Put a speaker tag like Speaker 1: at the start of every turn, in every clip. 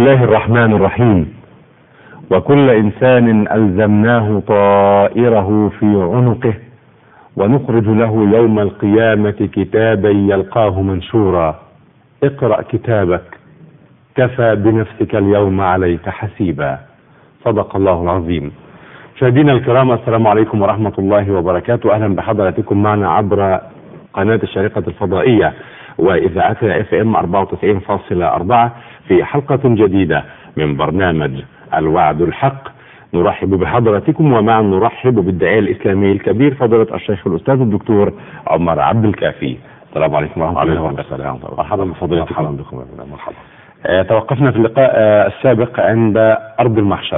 Speaker 1: الله الرحمن الرحيم. وكل إنسان ألزمناه طائره في عنقه ونخرج له يوم القيامة كتابا يلقاه منشورا. اقرأ كتابك كفى بنفسك اليوم عليك حسيبا. صدق الله العظيم. مشاهدينا الكرام، السلام عليكم ورحمة الله وبركاته. أهلا بحضراتكم معنا عبر قناة الشريقة الفضائية وإذاعتها FM 94.4 في حلقة جديدة من برنامج الوعد الحق. نرحب بحضراتكم ومعا نرحب بالداعية الإسلامي الكبير فضيلة الشيخ الأستاذ الدكتور عمر عبد الكافي. السلام عليكم ورحمة الله وبركاته. مرحبا بفضيلتكم.
Speaker 2: مرحبا بكم. مرحبا.
Speaker 1: توقفنا في اللقاء السابق عند أرض المحشر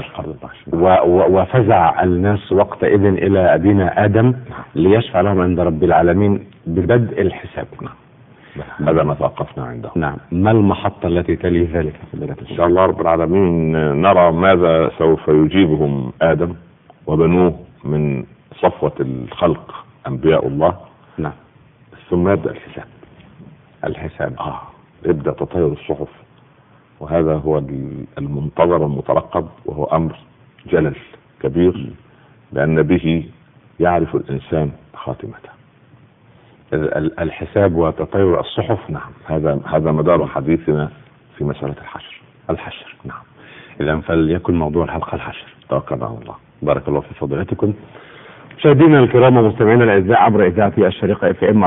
Speaker 1: وفزع الناس وقتئذ إلى أبينا آدم ليشفع لهم عند رب العالمين ببدء الحساب.
Speaker 2: هذا ما توقفنا عنده.
Speaker 1: نعم، ما المحطة التي تلي ذلك؟
Speaker 2: إن شاء الله رب العالمين نرى ماذا سوف يجيبهم آدم وبنوه من صفوة الخلق أنبياء الله.
Speaker 1: نعم.
Speaker 2: ثم يبدأ الحساب. يبدأ تطير الصحف، وهذا هو المنتظر المترقب، وهو أمر جلل كبير لأن به يعرف الإنسان خاتمته.
Speaker 1: الحساب وتطير الصحف.
Speaker 2: نعم، هذا مدار حديثنا في مسألة الحشر.
Speaker 1: نعم. إذا فليكن موضوع الحلقة الحشر.
Speaker 2: توكلنا على الله.
Speaker 1: بارك الله في فضيلتكم. مشاهدينا الكرام ومستمعينا الاعزاء عبر اذاعه الشريقه FM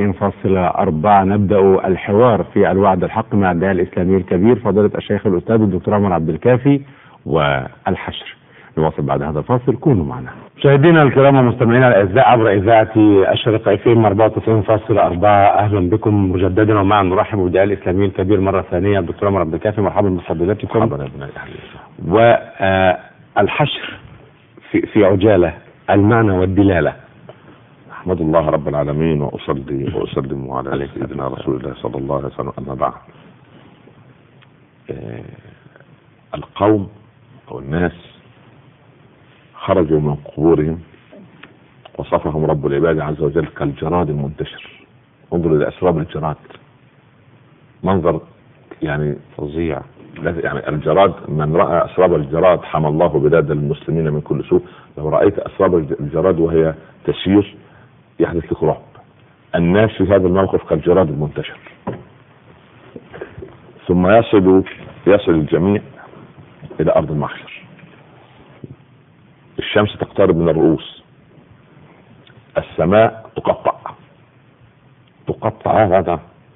Speaker 1: 94.4 نبدا الحوار في الوعد الحق مع الداعية الاسلامي الكبير فضيلة الشيخ الاستاذ الدكتور عمر عبد الكافي والحشر. نواصل بعد هذا الفاصل، كونوا معنا. مشاهدينا الكرام ومستمعينا الاعزاء عبر اذاعه الشريقه FM 94.4 اهلا بكم مجددا ومعا نرحب بالداعية الاسلامي الكبير مره ثانيه الدكتور عمر عبد الكافي. مرحبا بفضيلتكم.
Speaker 2: مرحبا.
Speaker 1: والحشر في عجاله، المعنى والدلالة.
Speaker 2: أحمد الله رب العالمين وأصلي وأسلم على سيدنا رسول الله صلى الله عليه وسلم. أما بعد، القوم أو الناس خرجوا من قبورهم وصفهم رب العباد عز وجل كالجراد المنتشر. انظروا إلى أسراب الجراد، منظر يعني فظيع. يعني الجراد، من رأى أسراب الجراد حمى الله بلاد المسلمين من كل سوء. لو رأيت أسراب الجراد وهي تسير يحدث لك رعب. الناس في هذا الموقف كالجراد المنتشر. ثم يصل الجميع إلى أرض المحشر. الشمس تقترب من الرؤوس، السماء تقطع. هذا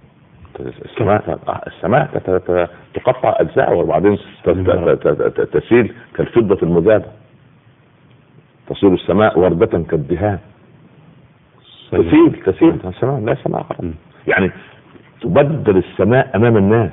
Speaker 2: السماء تقطع أجزاء وبعدين تسيل كالفضة المذابة. تصير السماء وردة كالدهان. تسيل السماء لا سماء. يعني تبدل السماء أمام الناس،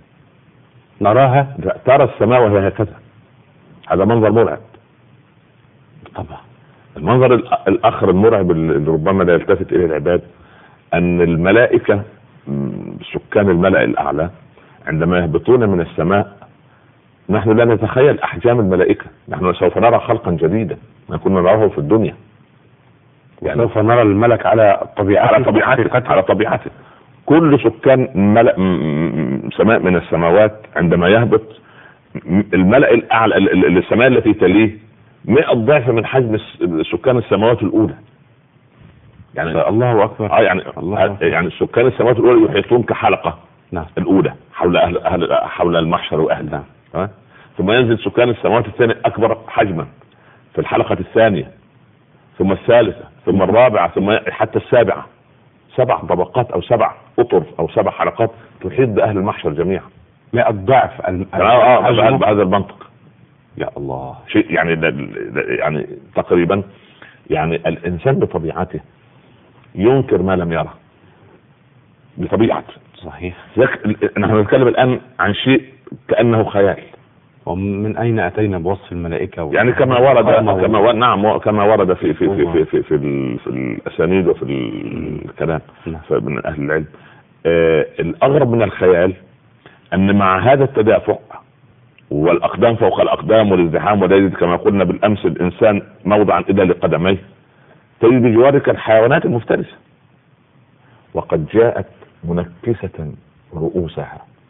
Speaker 2: ترى السماء وهي هكذا. هذا منظر مرعب طبعا. المنظر الآخر المرعب اللي ربما لا يلتفت إليه العباد، أن الملائكة سكان الملأ الأعلى عندما يهبطون من السماء، نحن لا نتخيل أحجام الملائكة. نحن سوف نرى خلقا جديدا ما كنا نراه في الدنيا.
Speaker 1: يعني سوف نرى الملك على طبيعته.
Speaker 2: كل سكان ملأ سماء من السماوات عندما يهبط الملأ الأعلى، السماء التي تليه 100 ضعف من حجم سكان السماوات الأولى.
Speaker 1: يعني الله أكبر.
Speaker 2: يعني سكان السماوات الأولى يحيطون كحلقة.
Speaker 1: نعم.
Speaker 2: الأولى حول المحشر وأهله. ثم ينزل سكان السماوات الثانية أكبر حجما في الحلقة الثانية، ثم الثالثة، ثم الرابعة، ثم حتى السابعة. 7 طبقات أو 7 أطر أو 7 حلقات تحيط بأهل المحشر جميعا.
Speaker 1: 100 ضعف
Speaker 2: بهذا المنطق. يا الله، شيء يعني تقريبا يعني الإنسان بطبيعته ينكر ما لم يره بطبيعته.
Speaker 1: صحيح.
Speaker 2: نحن نتكلم الآن عن شيء كأنه خيال.
Speaker 1: ومن أين أتينا بوصف الملائكة
Speaker 2: يعني كما ورد في الأسانيد وفي الكلام من أهل العلم. الأغرب من الخيال أن مع هذا التدافع والأقدام فوق الأقدام والازدحام، ولا كما قلنا بالأمس الإنسان موضعا إذا لقدميه، تجد بجوارك الحيوانات المفترسة. وقد جاءت منكسة رؤوسها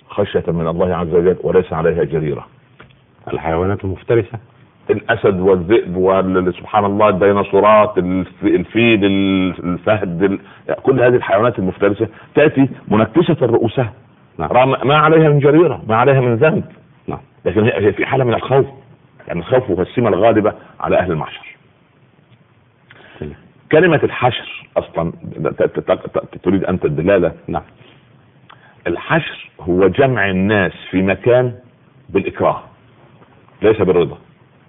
Speaker 2: خشية من الله عز وجل وليس عليها جريرة.
Speaker 1: الحيوانات المفترسة،
Speaker 2: الأسد والذئب وسبحان الله الديناصورات، الفيل، الفهد، كل هذه الحيوانات المفترسة تأتي منكسة رؤوسها.
Speaker 1: نعم.
Speaker 2: ما عليها من جريرة، ما عليها من ذنب.
Speaker 1: نعم.
Speaker 2: لكن هي في حالة من الخوف، يعني الخوف هو السمة الغالبة على أهل المحشر. كلمة الحشر أصلا تريد أنت الدلالة.
Speaker 1: نعم.
Speaker 2: الحشر هو جمع الناس في مكان بالإكراه ليس بالرضا.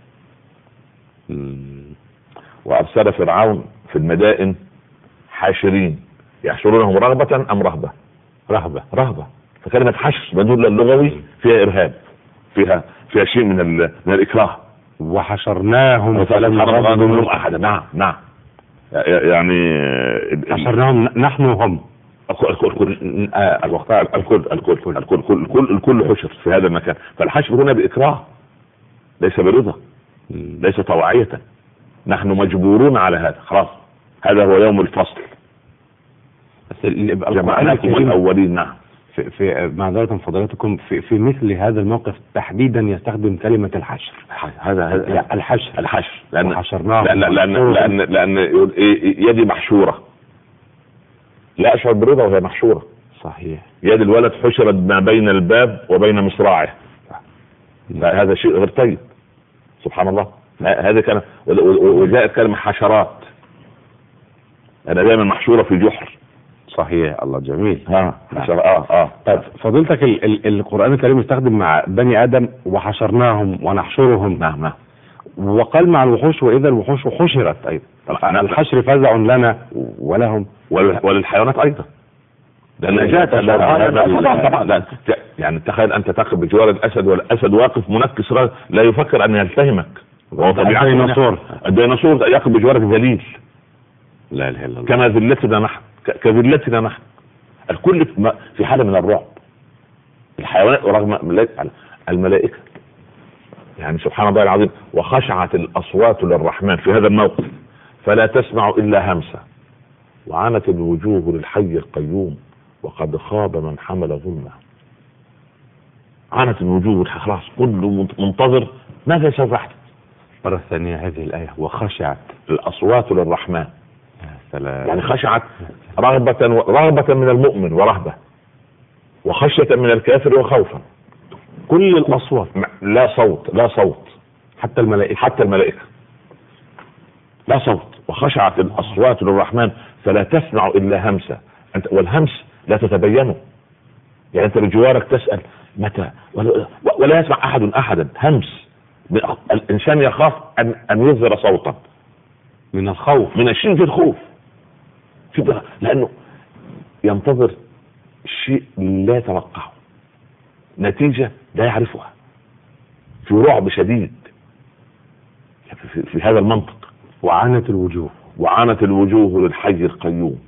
Speaker 2: وأرسل فرعون في المدائن حاشرين يحشرونهم رغبة أم رهبة؟ رهبة. فكلمة حشر بدل اللغوي فيها إرهاب، فيها شيء من الإكراه.
Speaker 1: وحشرناهم
Speaker 2: فلم نرى منهم أحدا. نعم. يعني
Speaker 1: حشرناهم نحن وهم.
Speaker 2: الكل حشر في هذا المكان. فالحشر هنا بإكراه ليس برضا، ليس طوعية. نحن مجبورون على هذا، خلاص هذا هو يوم الفصل. جمعناكم الأولين. نعم.
Speaker 1: في معذرة فضيلتكم في مثل هذا الموقف تحديدا يستخدم كلمة الحشر.
Speaker 2: هذا الحشر لأن
Speaker 1: حشرناه
Speaker 2: لأن يقول يدي محشورة، لا أشعر برضا وهي محشورة.
Speaker 1: صحيح.
Speaker 2: يد الولد حشرت ما بين الباب وبين مصراعه. هذا شيء غير طيب. سبحان الله. هذا كان وجاءت كلمة حشرات، أنا دائما محشورة في جحر.
Speaker 1: صحيح. الله جميل.
Speaker 2: طيب
Speaker 1: فضيلتك القرآن الكريم يستخدم مع بني آدم وحشرناهم ونحشرهم.
Speaker 2: نعم.
Speaker 1: وقال مع الوحوش وإذا الوحوش حشرت أيضا. الحشر فزع لنا ولهم
Speaker 2: وللحيوانات أيضا. طبعا. يعني تخيل أنت تقف بجوار الأسد والأسد واقف منكس لا يفكر أن يلتهمك. الديناصور يقف بجوارك ذليل.
Speaker 1: لا اله الا الله.
Speaker 2: كما ذلتنا نحن، كذلتنا نحن. الكل في حالة من الرعب. الحيوانات رغم الملائكة، يعني سبحان الله العظيم. وخشعت الأصوات للرحمن في هذا الموقف فلا تسمع إلا همسة، وعنت الوجوه للحي القيوم وقد خاب من حمل ظلمه. عنت الوجوه، خلاص كله منتظر ماذا سوف يحدث.
Speaker 1: مرة ثانية هذه الآية وخشعت
Speaker 2: الأصوات للرحمن. يعني خشعت رغبة من المؤمن ورهبة، وخشية من الكافر وخوفا.
Speaker 1: كل الأصوات
Speaker 2: لا صوت
Speaker 1: حتى الملائكة
Speaker 2: لا صوت. وخشعت الأصوات للرحمن فلا تسمع إلا همسة. والهمس لا تتبينه، يعني أنت بجوارك تسأل متى ولا يسمع أحدا. همس. الإنسان يخاف أن يظهر صوتا
Speaker 1: من الخوف،
Speaker 2: من شدة الخوف، لأنه ينتظر شيء لا يتوقعه، نتيجة لا يعرفها، في رعب شديد في هذا المنطق.
Speaker 1: وعنت الوجوه
Speaker 2: للحي القيوم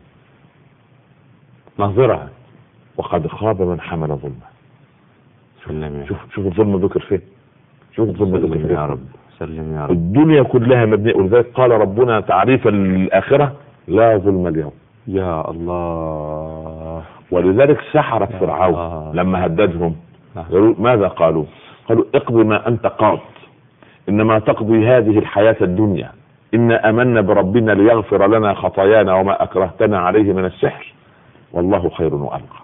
Speaker 1: ناظرها
Speaker 2: وقد خاب من حمل ظلمه. شوف الظلم ذكر فين.
Speaker 1: سلم يا رب.
Speaker 2: الدنيا كلها مبنية، ولذلك قال ربنا تعريفا للآخرة لا ظلم اليوم.
Speaker 1: يا الله.
Speaker 2: ولذلك سحرت فرعون لما هددهم ماذا قالوا اقضي ما أنت قاض، إنما تقضي هذه الحياة الدنيا، إنا أمنا بربنا ليغفر لنا خطايانا وما أكرهتنا عليه من السحر والله خير وأبقى.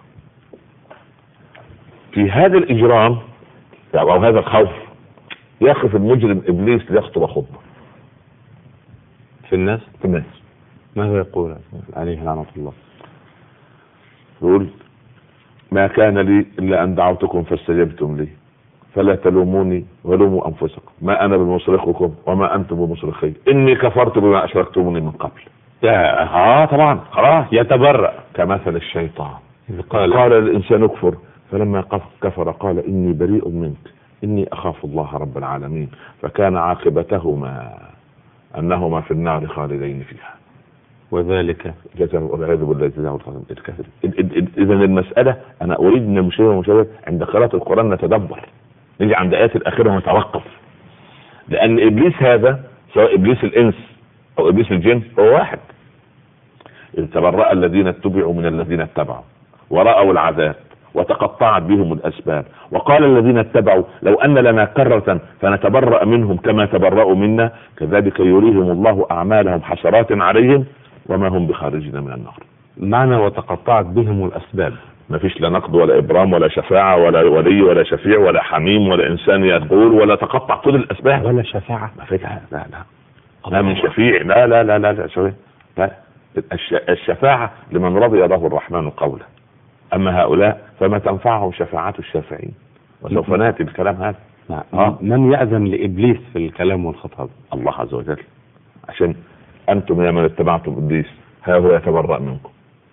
Speaker 2: في هذا الإجرام أو هذا الخوف يخف المجرم إبليس ليخطب خطبة
Speaker 1: في الناس.
Speaker 2: ماذا يقول عليه لعنة الله؟ يقول ما كان لي إلا أن دعوتكم فاستجبتم لي فلا تلوموني ولوموا أنفسكم ما أنا بمصرخكم وما أنتم بمصرخي إني كفرت بما أشركتموني من قبل. طبعا خلاص يتبرأ كمثل الشيطان قال الإنسان اكفر فلما كفر قال إني بريء منك إني أخاف الله رب العالمين فكان عاقبتهما أنهما في النار خالدين فيها
Speaker 1: وذلك
Speaker 2: جزاء والعياذ بالله جزاء الكافر. إذا المسألة أنا أريد من المشاهد والمشاهد عند قراءة القرآن نتدبر، نيجي عند آيات الأخيرة ونتوقف، لأن إبليس هذا سواء إبليس الإنس أو إبليس الجن هو واحد. إذ تبرأ الذين اتبعوا من الذين اتبعوا ورأوا العذاب وتقطعت بهم الأسباب. وقال الذين اتبعوا لو أن لنا كرة فنتبرأ منهم كما تبرأوا منا كذلك يريهم الله أعمالهم حسرات عليهم وما هم بخارجين من النار.
Speaker 1: معنى وتقطعت بهم الأسباب،
Speaker 2: ما فيش لا نقد ولا إبرام ولا شفاعة ولا ولي ولا شفيع ولا حميم ولا إنسان يقول ولا تقطع كل الأسباب
Speaker 1: ولا شفاعة.
Speaker 2: ما فيش. لا من شفيع، لا لا لا لا لا, لا. الشفاعة لمن رضي له الرحمن قوله، أما هؤلاء فما تنفعهم شفاعة الشافعين. وسوف نأتي بالكلام هذا.
Speaker 1: من يأذن لإبليس في الكلام والخطاب؟
Speaker 2: الله عز وجل، عشان أنتم يا من اتبعتم إبليس ها هو يتبرأ منكم.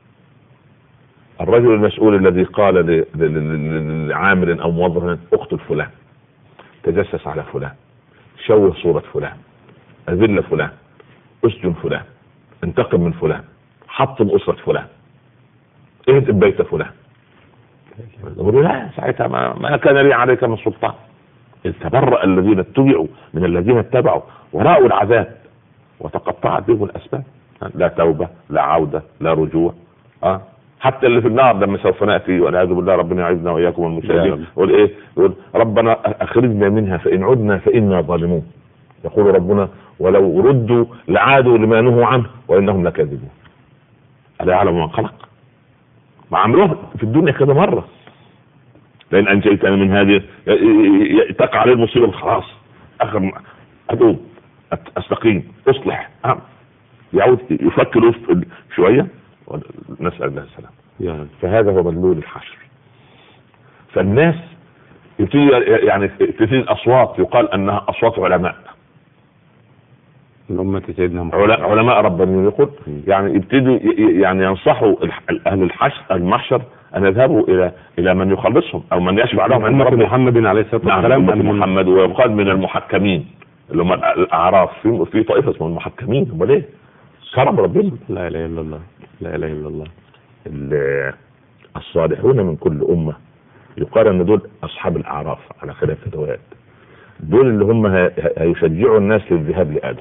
Speaker 2: الرجل المسؤول الذي قال لعامل أو موظف اقتل فلان، تجسس على فلان، شوه صورة فلان، أذل فلان، اسجن فلان، انتقم من فلان، حطم أسرة فلان، اهدم بيت فلان، يقول لا ساعتها ما كان لي عليك من سلطان. تبرأ الذين اتبعوا من الذين اتبعوا ورأوا العذاب وتقطعت بهم الأسباب. لا توبة لا عودة لا رجوع. حتى اللي في النار لما سوف نأتي والعياذ بالله ربنا يعيذنا وإياكم المشاهدين يقول إيه؟ يقول ربنا أخرجنا منها فإن عدنا فإنا ظالمون. يقول ربنا ولو ردوا لعادوا لما نهوا عنه وإنهم لكاذبون. ألا يعلم من خلق؟ ما عملوه في الدنيا كذا مرة. لأن أنجيتني من هذه تقع عليه المصيبة خلاص آخر أدوم أستقيم أصلح يعود يفكر شوية نسأل الله السلام. فهذا هو مدلول الحشر. فالناس يعني تبتدي الأصوات يقال أنها أصوات علماء
Speaker 1: الأمة سيدنا
Speaker 2: علماء ربانيين. يقول يعني يبتدوا يعني ينصحوا أهل الحشر المحشر أن يذهبوا إلى من يخلصهم أو من يشفع لهم عند
Speaker 1: رب محمد عليه الصلاة والسلام.
Speaker 2: محمد ويقال من المحكمين اللي هم الأعراف في طائفة اسمهم المحكمين. هم ليه؟ كرم ربنا.
Speaker 1: لا إله إلا الله لا إله إلا الله.
Speaker 2: الصالحون من كل أمة يقال أن دول أصحاب الأعراف على خلاف الروايات. دول اللي هم هيشجعوا الناس للذهاب لآدم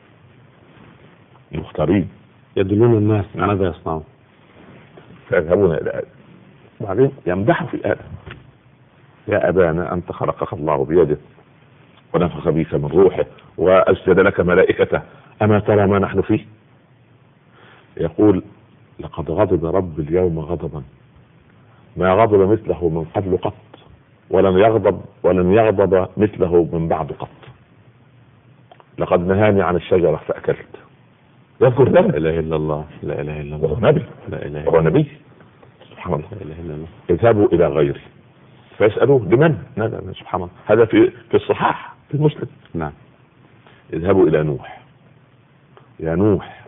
Speaker 2: مختارين
Speaker 1: يدلون الناس ماذا يصنعون
Speaker 2: فيذهبون إلى آدم وبعدين يمدحوا في آدم. يا أبانا أنت خلقك الله بيده ونفخ بك من روحه وأسجد لك ملائكته أما ترى ما نحن فيه. يقول لقد غضب رب اليوم غضبا ما غضب مثله من قبل قط ولن يغضب مثله من بعد قط. لقد نهاني عن الشجرة فأكلت. يذكر لا إله إلا الله لا إله إلا الله. نبي لا إله إلا الله. نبي سبحان الله. لا إله إلا الله. اذهبوا إلى غيري فيسألوه لمن؟ لا سبحان الله. هذا في الصحاح في المسلم.
Speaker 1: نعم.
Speaker 2: اذهبوا إلى نوح. يا نوح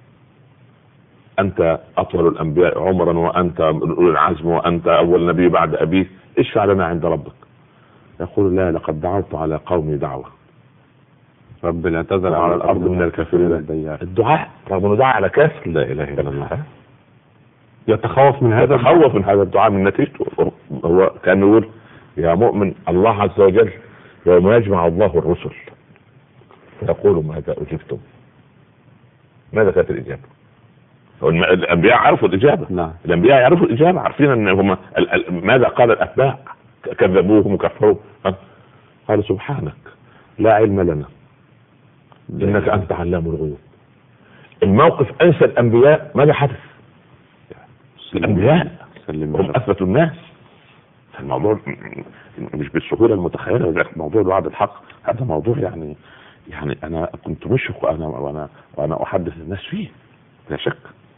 Speaker 2: أنت أطول الأنبياء عمرا وأنت أولي العزم وأنت أول نبي بعد أبيه اشفع لنا عند ربك. يقول لا لقد دعوت على قومي دعوة
Speaker 1: رب لا تذر على الأرض من الكافرين
Speaker 2: الدعاء رغم أنه دعا على كافر.
Speaker 1: لا إله إلا الله. يتخوف من هذا
Speaker 2: الدعاء من نتيجته. هو كان يقول يا مؤمن الله عز وجل يوم يجمع الله الرسل فيقول ماذا أجبتم؟ ماذا كانت الإجابة؟ الأنبياء عرفوا الإجابة.
Speaker 1: نعم.
Speaker 2: الأنبياء يعرفوا الإجابة عارفين أن هم ماذا قال الأتباع كذبوهم وكفروا. قالوا سبحانك لا علم لنا إنك أنت علام الغيوب. الموقف أنسى الأنبياء ماذا حدث. الأنبياء هم أثبتوا الناس. الموضوع مش بالسهولة المتخيلة. موضوع الوعد الحق هذا موضوع يعني أنا كنت مشفق وأنا أحدث الناس فيه لا شك.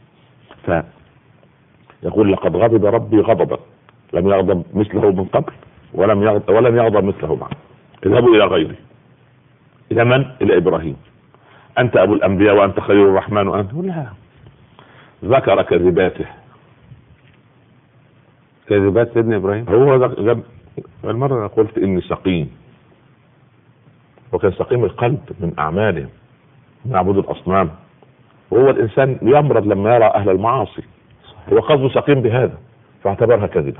Speaker 2: فيقول لقد غضب ربي غضبا لم يغضب مثله من قبل ولم يغضب مثله بعد. اذهبوا إلى غيري. إلى من؟ إلى إبراهيم. أنت أبو الأنبياء وأنت خير الرحمن وأنت لا. ذكر كذباته.
Speaker 1: كذبات سيدنا إبراهيم.
Speaker 2: هو المرة قلت إني سقيم وكان سقيم القلب من أعمالهم من عبود الأصنام. وهو الإنسان يمرض لما يرى أهل المعاصي. هو قصده سقيم بهذا فاعتبرها كذبة.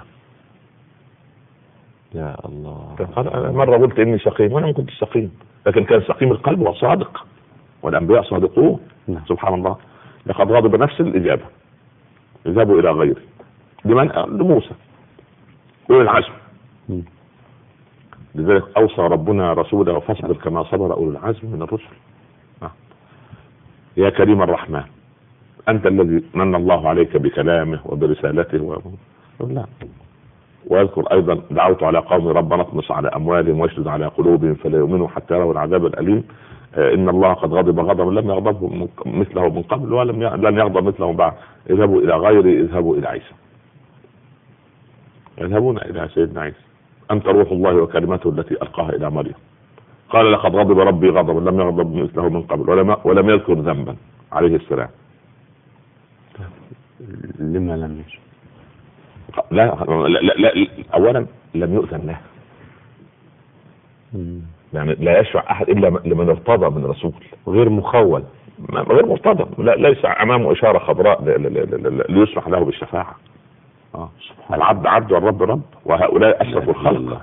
Speaker 1: يا الله.
Speaker 2: مرة قلت إني سقيم وأنا ما كنت سقيم لكن كان سقيم القلب وصادق والأنبياء صادقون. سبحان الله. لقد غضب نفس الإجابة. اذهبوا إلى غيري. لمن؟ لموسى. أولي العزم. لذلك أوصى ربنا رسوله فاصبر كما صبر أولي العزم من الرسل. يا كريم الرحمن أنت الذي من الله عليك بكلامه وبرسالته لا. ويذكر أيضا دعوت على قوم ربنا اطمس على أموالهم واشدد على قلوبهم فلا يؤمنوا حتى يروا العذاب الأليم. إن الله قد غضب غضبا لم يغضبه مثله من قبل لن يغضب مثله من بعد. اذهبوا إلى غيري اذهبوا إلى عيسى. يذهبون إلى سيدنا عيسى أنت روح الله وكلمته التي ألقاها إلى مريم. قال لقد غضب ربي غضبا لم يغضب مثله من قبل ولم يذكر ذنبا عليه السلام.
Speaker 1: لما لم يشاء؟
Speaker 2: لا أولا لم يؤذن له، يعني لا يشفع أحد إلا لمن ارتضى من رسول،
Speaker 1: غير مخول،
Speaker 2: غير مرتضى، ليس أمامه إشارة خضراء ليسمح له بالشفاعة. العبد عبد والرب رب وهؤلاء أشرف الخلق.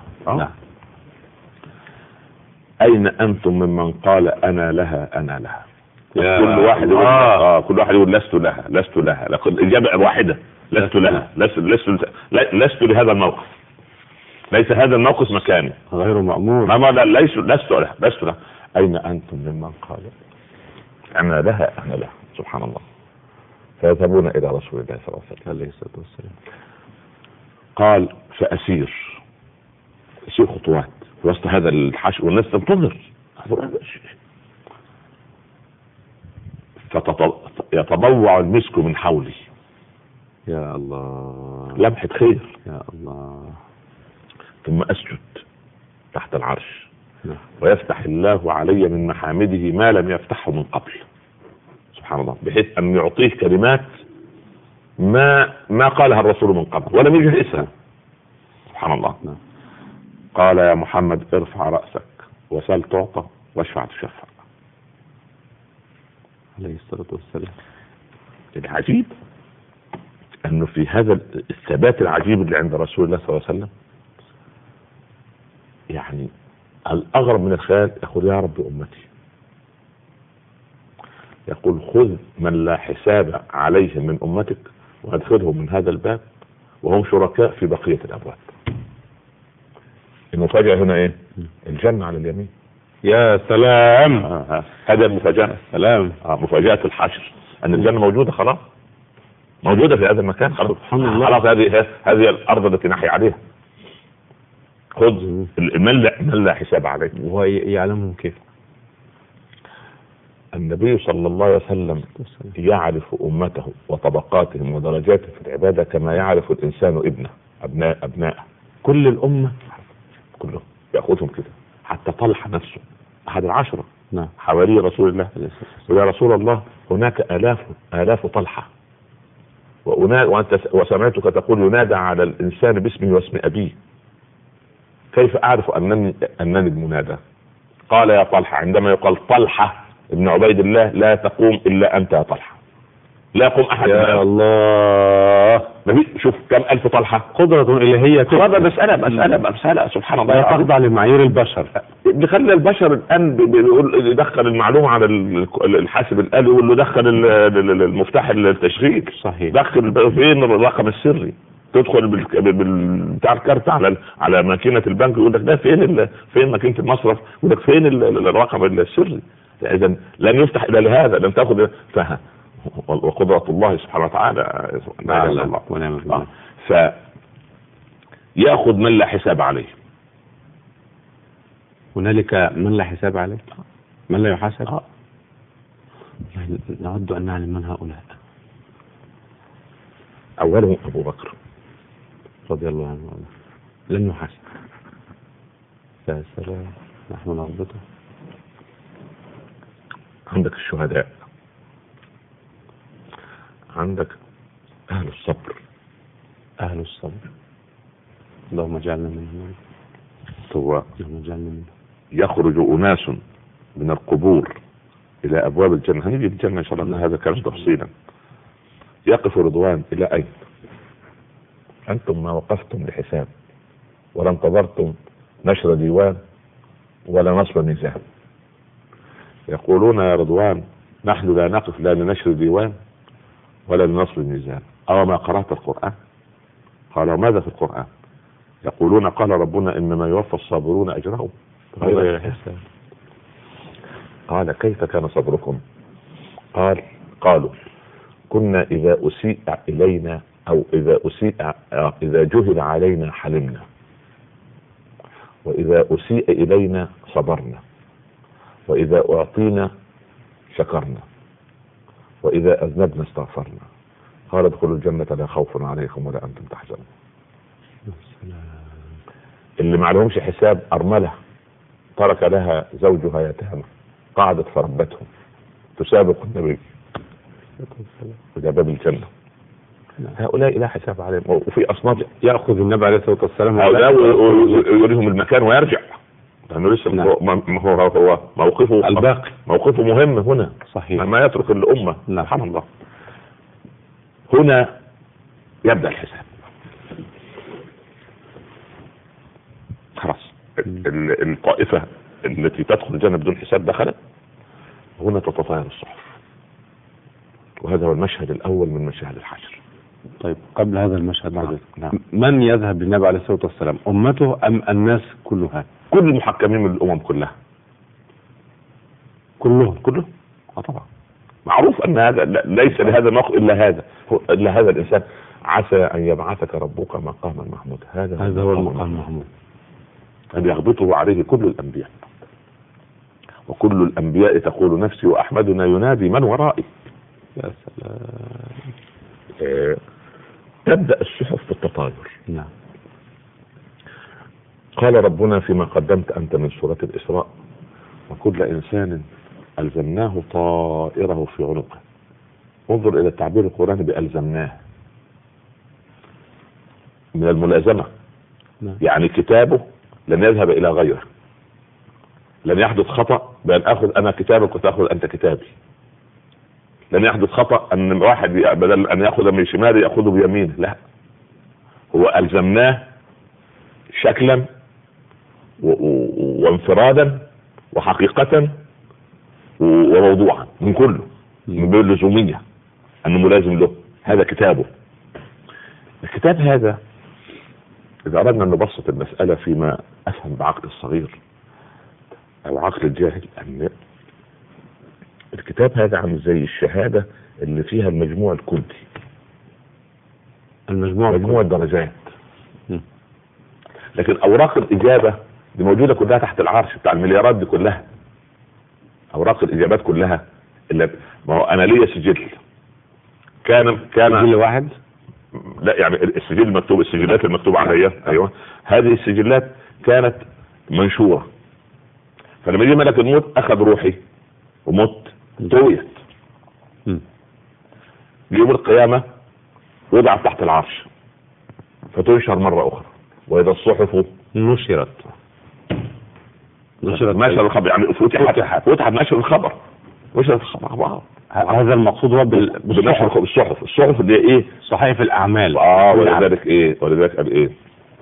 Speaker 2: أين أنتم ممن قال أنا لها أنا لها؟ كل واحد يقول لست لها لست لها. الإجابة واحدة لست لها، لست لهذا الموقف، ليس هذا الموقف مكاني،
Speaker 1: غير مأمور.
Speaker 2: لست لها. أين أنتم ممن قال أنا لها أنا لها؟ سبحان الله. فيذهبون إلى رسول الله صلى الله عليه وسلم. قال فأسير خطوات في وسط هذا الحشو والناس تنتظر، يتضوع المسك من حولي.
Speaker 1: يا الله،
Speaker 2: لمحة خير.
Speaker 1: يا الله.
Speaker 2: ثم أسجد تحت العرش ويفتح الله علي من محامده ما لم يفتحه من قبل. سبحان الله، بحيث أن يعطيه كلمات ما قالها الرسول من قبل ولم يجهزها. سبحان الله. قال يا محمد ارفع رأسك وسل تعطى واشفع تشفع.
Speaker 1: عليه الصلاة والسلام.
Speaker 2: العجيب أنه في هذا الثبات العجيب اللي عند رسول الله صلى الله عليه وسلم، يعني الأغرب من الخيال، يقول يا رب أمتي، يقول خذ من لا حساب عليهم من أمتك وادخلهم من هذا الباب وهم شركاء في بقية الأبواب. المفاجأة هنا إيه؟ الجنة على اليمين.
Speaker 1: يا سلام.
Speaker 2: هذا المفاجأة.
Speaker 1: سلام.
Speaker 2: مفاجأة الحشر أن الجنة موجودة، خلاص موجودة في هذا المكان، خلاص.
Speaker 1: سبحان الله.
Speaker 2: خلاص هذه الأرض التي نحيا عليها. خذ من لا حساب عليه.
Speaker 1: وهو يعلمهم كيف؟
Speaker 2: النبي صلى الله عليه وسلم يعرف أمته وطبقاتهم ودرجاتهم في العبادة كما يعرف الإنسان أبناءه. كل الأمة كلهم يأخذهم كده، حتى طلحة نفسه أحد العشرة حوالي رسول الله. يا رسول الله هناك آلاف طلحة وسمعتك تقول ينادى على الإنسان باسمه واسم أبيه، كيف أعرف أنني المنادى؟ قال يا طلحة، عندما يقال طلحة ابن عبيد الله لا تقوم إلا أنت يا طلحة، لا يقوم أحد.
Speaker 1: يا الله،
Speaker 2: شوف كم ألف طلحة.
Speaker 1: قدرة إلهية.
Speaker 2: هذا مسألة سبحان الله،
Speaker 1: لا تخضع لمعايير البشر.
Speaker 2: بيخلي البشر الآن يدخل المعلومة على الحاسب الآلي، يقول له دخل المفتاح التشغيل.
Speaker 1: صحيح.
Speaker 2: دخل فين الرقم السري، تدخل بتاع الكارت على ماكينة البنك، يقول لك ده فين ماكينة المصرف، يقول لك فين الرقم السري. إذا لن يفتح إلى لهذا، لن تأخذ فهم وقدرة الله سبحانه وتعالى. فيأخذ من لا حساب عليه.
Speaker 1: هنالك من لا حساب عليه، من لا يحاسب. نود أن نعلم من هؤلاء.
Speaker 2: أولهم أبو بكر
Speaker 1: رضي الله عنه، لن يحاسب. يا سلام، نحن نربطه.
Speaker 2: عندك الشهداء، عندك أهل الصبر.
Speaker 1: اللهم اجعلنا منهم. اللهم اجعلنا منهم.
Speaker 2: يخرج أناس من القبور إلى أبواب الجنة، هنيجي الجنة إن شاء الله، هذا كان تفصيلا. يقف رضوان إلى أين؟ أنتم ما وقفتم لحساب ولا انتظرتم نشر ديوان ولا نصب ميزان. يقولون يا رضوان نحن لا نقف لا لنشر ديوان ولا لنصب الميزان. أو ما قرأت القرآن؟ قالوا ماذا في القرآن؟ يقولون قال ربنا إنما يوفى الصابرون أجرهم غير حساب. قال كيف كان صبركم؟ قالوا كنا إذا أسيء إلينا أو إذا جهل علينا حلمنا، وإذا أسيء إلينا صبرنا، وإذا أعطينا شكرنا، وإذا أذنبنا استغفرنا. قال ادخلوا الجنة لا خوف عليكم ولا أنتم تحزنون. اللي ما عليهمش حساب أرملة ترك لها زوجها يتامى، قعدت فربتهم تسابق النبي إلى باب الجنة. هؤلاء لا حساب عليهم. وفي أصناف
Speaker 1: يأخذ النبي عليه الصلاة والسلام
Speaker 2: ويريهم المكان ويرجع، لأنه لسه هو موقفه
Speaker 1: الباقي،
Speaker 2: موقفه مهم هنا.
Speaker 1: صحيح.
Speaker 2: ما يترك الأمة. سبحان الله. هنا يبدأ الحساب. خلاص الطائفة التي تدخل الجنة بدون حساب دخلت. هنا تتطاير الصحف، وهذا هو المشهد الأول من مشاهد الحشر.
Speaker 1: طيب قبل هذا المشهد
Speaker 2: نعم.
Speaker 1: من يذهب للنبي عليه الصلاة والسلام؟ أمته أم الناس كلها؟
Speaker 2: كل المحكمين من الأمم كلها.
Speaker 1: كلهم
Speaker 2: طبعا معروف أن هذا ليس لهذا الموقف إلا هذا الإنسان. عسى أن يبعثك ربك مقاما محمودا.
Speaker 1: هذا هو المقام المحمود
Speaker 2: أن يغبطه عليه كل الأنبياء، وكل الأنبياء تقول نفسي وأحمدنا ينادي من ورائي.
Speaker 1: يا سلام.
Speaker 2: تبدأ الصحف بالتطاير.
Speaker 1: نعم.
Speaker 2: قال ربنا فيما قدمت أنت من سورة الإسراء وكل إنسان ألزمناه طائره في عنقه. انظر إلى التعبير القرآني بألزمناه من الملازمة.
Speaker 1: نعم.
Speaker 2: يعني كتابه لن يذهب إلى غيره، لن يحدث خطأ بأن أخذ أنا كتابك وتأخذ أنت كتابي. لن يحدث خطأ أن واحد بدل أن يأخذ من شماله يأخذه بيمينه، لا، هو ألزمناه شكلا وانفرادا وحقيقة وموضوعا من كله، من بين اللزومية أنه ملازم له. هذا كتابه. الكتاب هذا إذا أردنا أن نبسط المسألة فيما أفهم بعقل الصغير أو عقل الجاهل، أن الكتاب هذا عامل زي الشهادة اللي فيها المجموع الكلي، مجموع الدرجات. لكن أوراق الإجابة دي موجودة كلها تحت العرش بتاع المليارات دي كلها. أوراق الإجابات كلها اللي ما هو أنا ليا سجل كان
Speaker 1: سجل واحد،
Speaker 2: لا يعني السجل المكتوب، السجلات المكتوبة عليها. أيوة، هذه السجلات كانت منشورة. فلما يجي ملك الموت أخذ روحي ومت طويت، يوم القيامة وضعت تحت العرش فتنشر مرة أخرى. وإذا الصحف
Speaker 1: نشرت
Speaker 2: نشر الخبر، يعني فتحت نشر الخبر، نشرت الخبر.
Speaker 1: هذا المقصود هو
Speaker 2: الصحف اللي ايه؟
Speaker 1: صحائف الأعمال.
Speaker 2: ولذلك قال ايه؟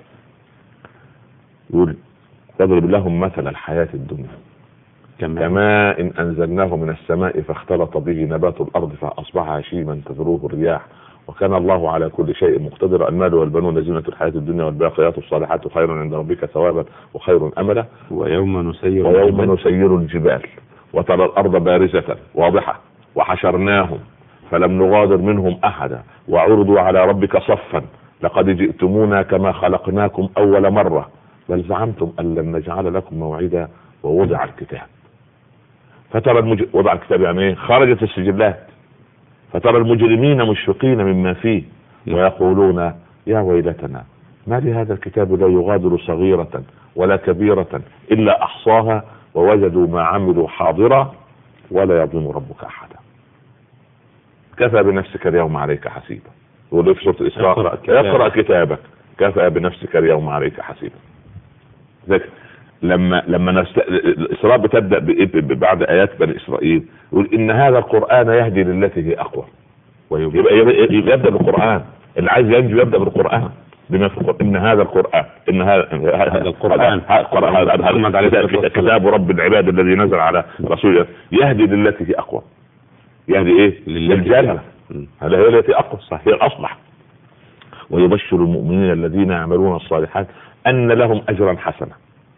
Speaker 2: يقول تضرب لهم مثل الحياة الدنيا كماء إن أنزلناه من السماء فاختلط به نبات الأرض فأصبح هشيما تذروه الرياح وكان الله على كل شيء مقتدر. المال والبنون زينة الحياة الدنيا والباقيات الصالحات خير عند ربك ثوابا وخير أملا.
Speaker 1: ويوم نسير
Speaker 2: الجبال وترى الأرض بارزة واضحة وحشرناهم فلم نغادر منهم أحدا وعرضوا على ربك صفا لقد جئتمونا كما خلقناكم أول مرة بل زعمتم أن لن نجعل لكم موعدا ووضع الكتاب فترى وضع الكتاب يعني ايه؟ خرجت السجلات فترى المجرمين مشفقين مما فيه ويقولون يا ويلتنا ما لهذا الكتاب لا يغادر صغيرة ولا كبيرة إلا أحصاها ووجدوا ما عملوا حاضرا ولا يظلم ربك أحدا. كفى بنفسك اليوم عليك حسيبا. يقول في سورة الإسراء اقرأ كتابك كفى بنفسك اليوم عليك حسيبا. ذلك لما الإسراء بتبدأ بعد آيات بني إسرائيل يقول إن هذا القرآن يهدي للتي هي أقوى. يبدأ بالقرآن، اللي عايز ينجو يبدأ بالقرآن بما في القرآن. إن هذا القرآن هذا كتاب رب العباد الذي نزل على رسوله يهدي للتي هي أقوى. يهدي إيه؟ للجنة. هذا هي التي أقوى، هي الأصلح. ويبشر المؤمنين الذين يعملون الصالحات أن لهم أجرا حسنا.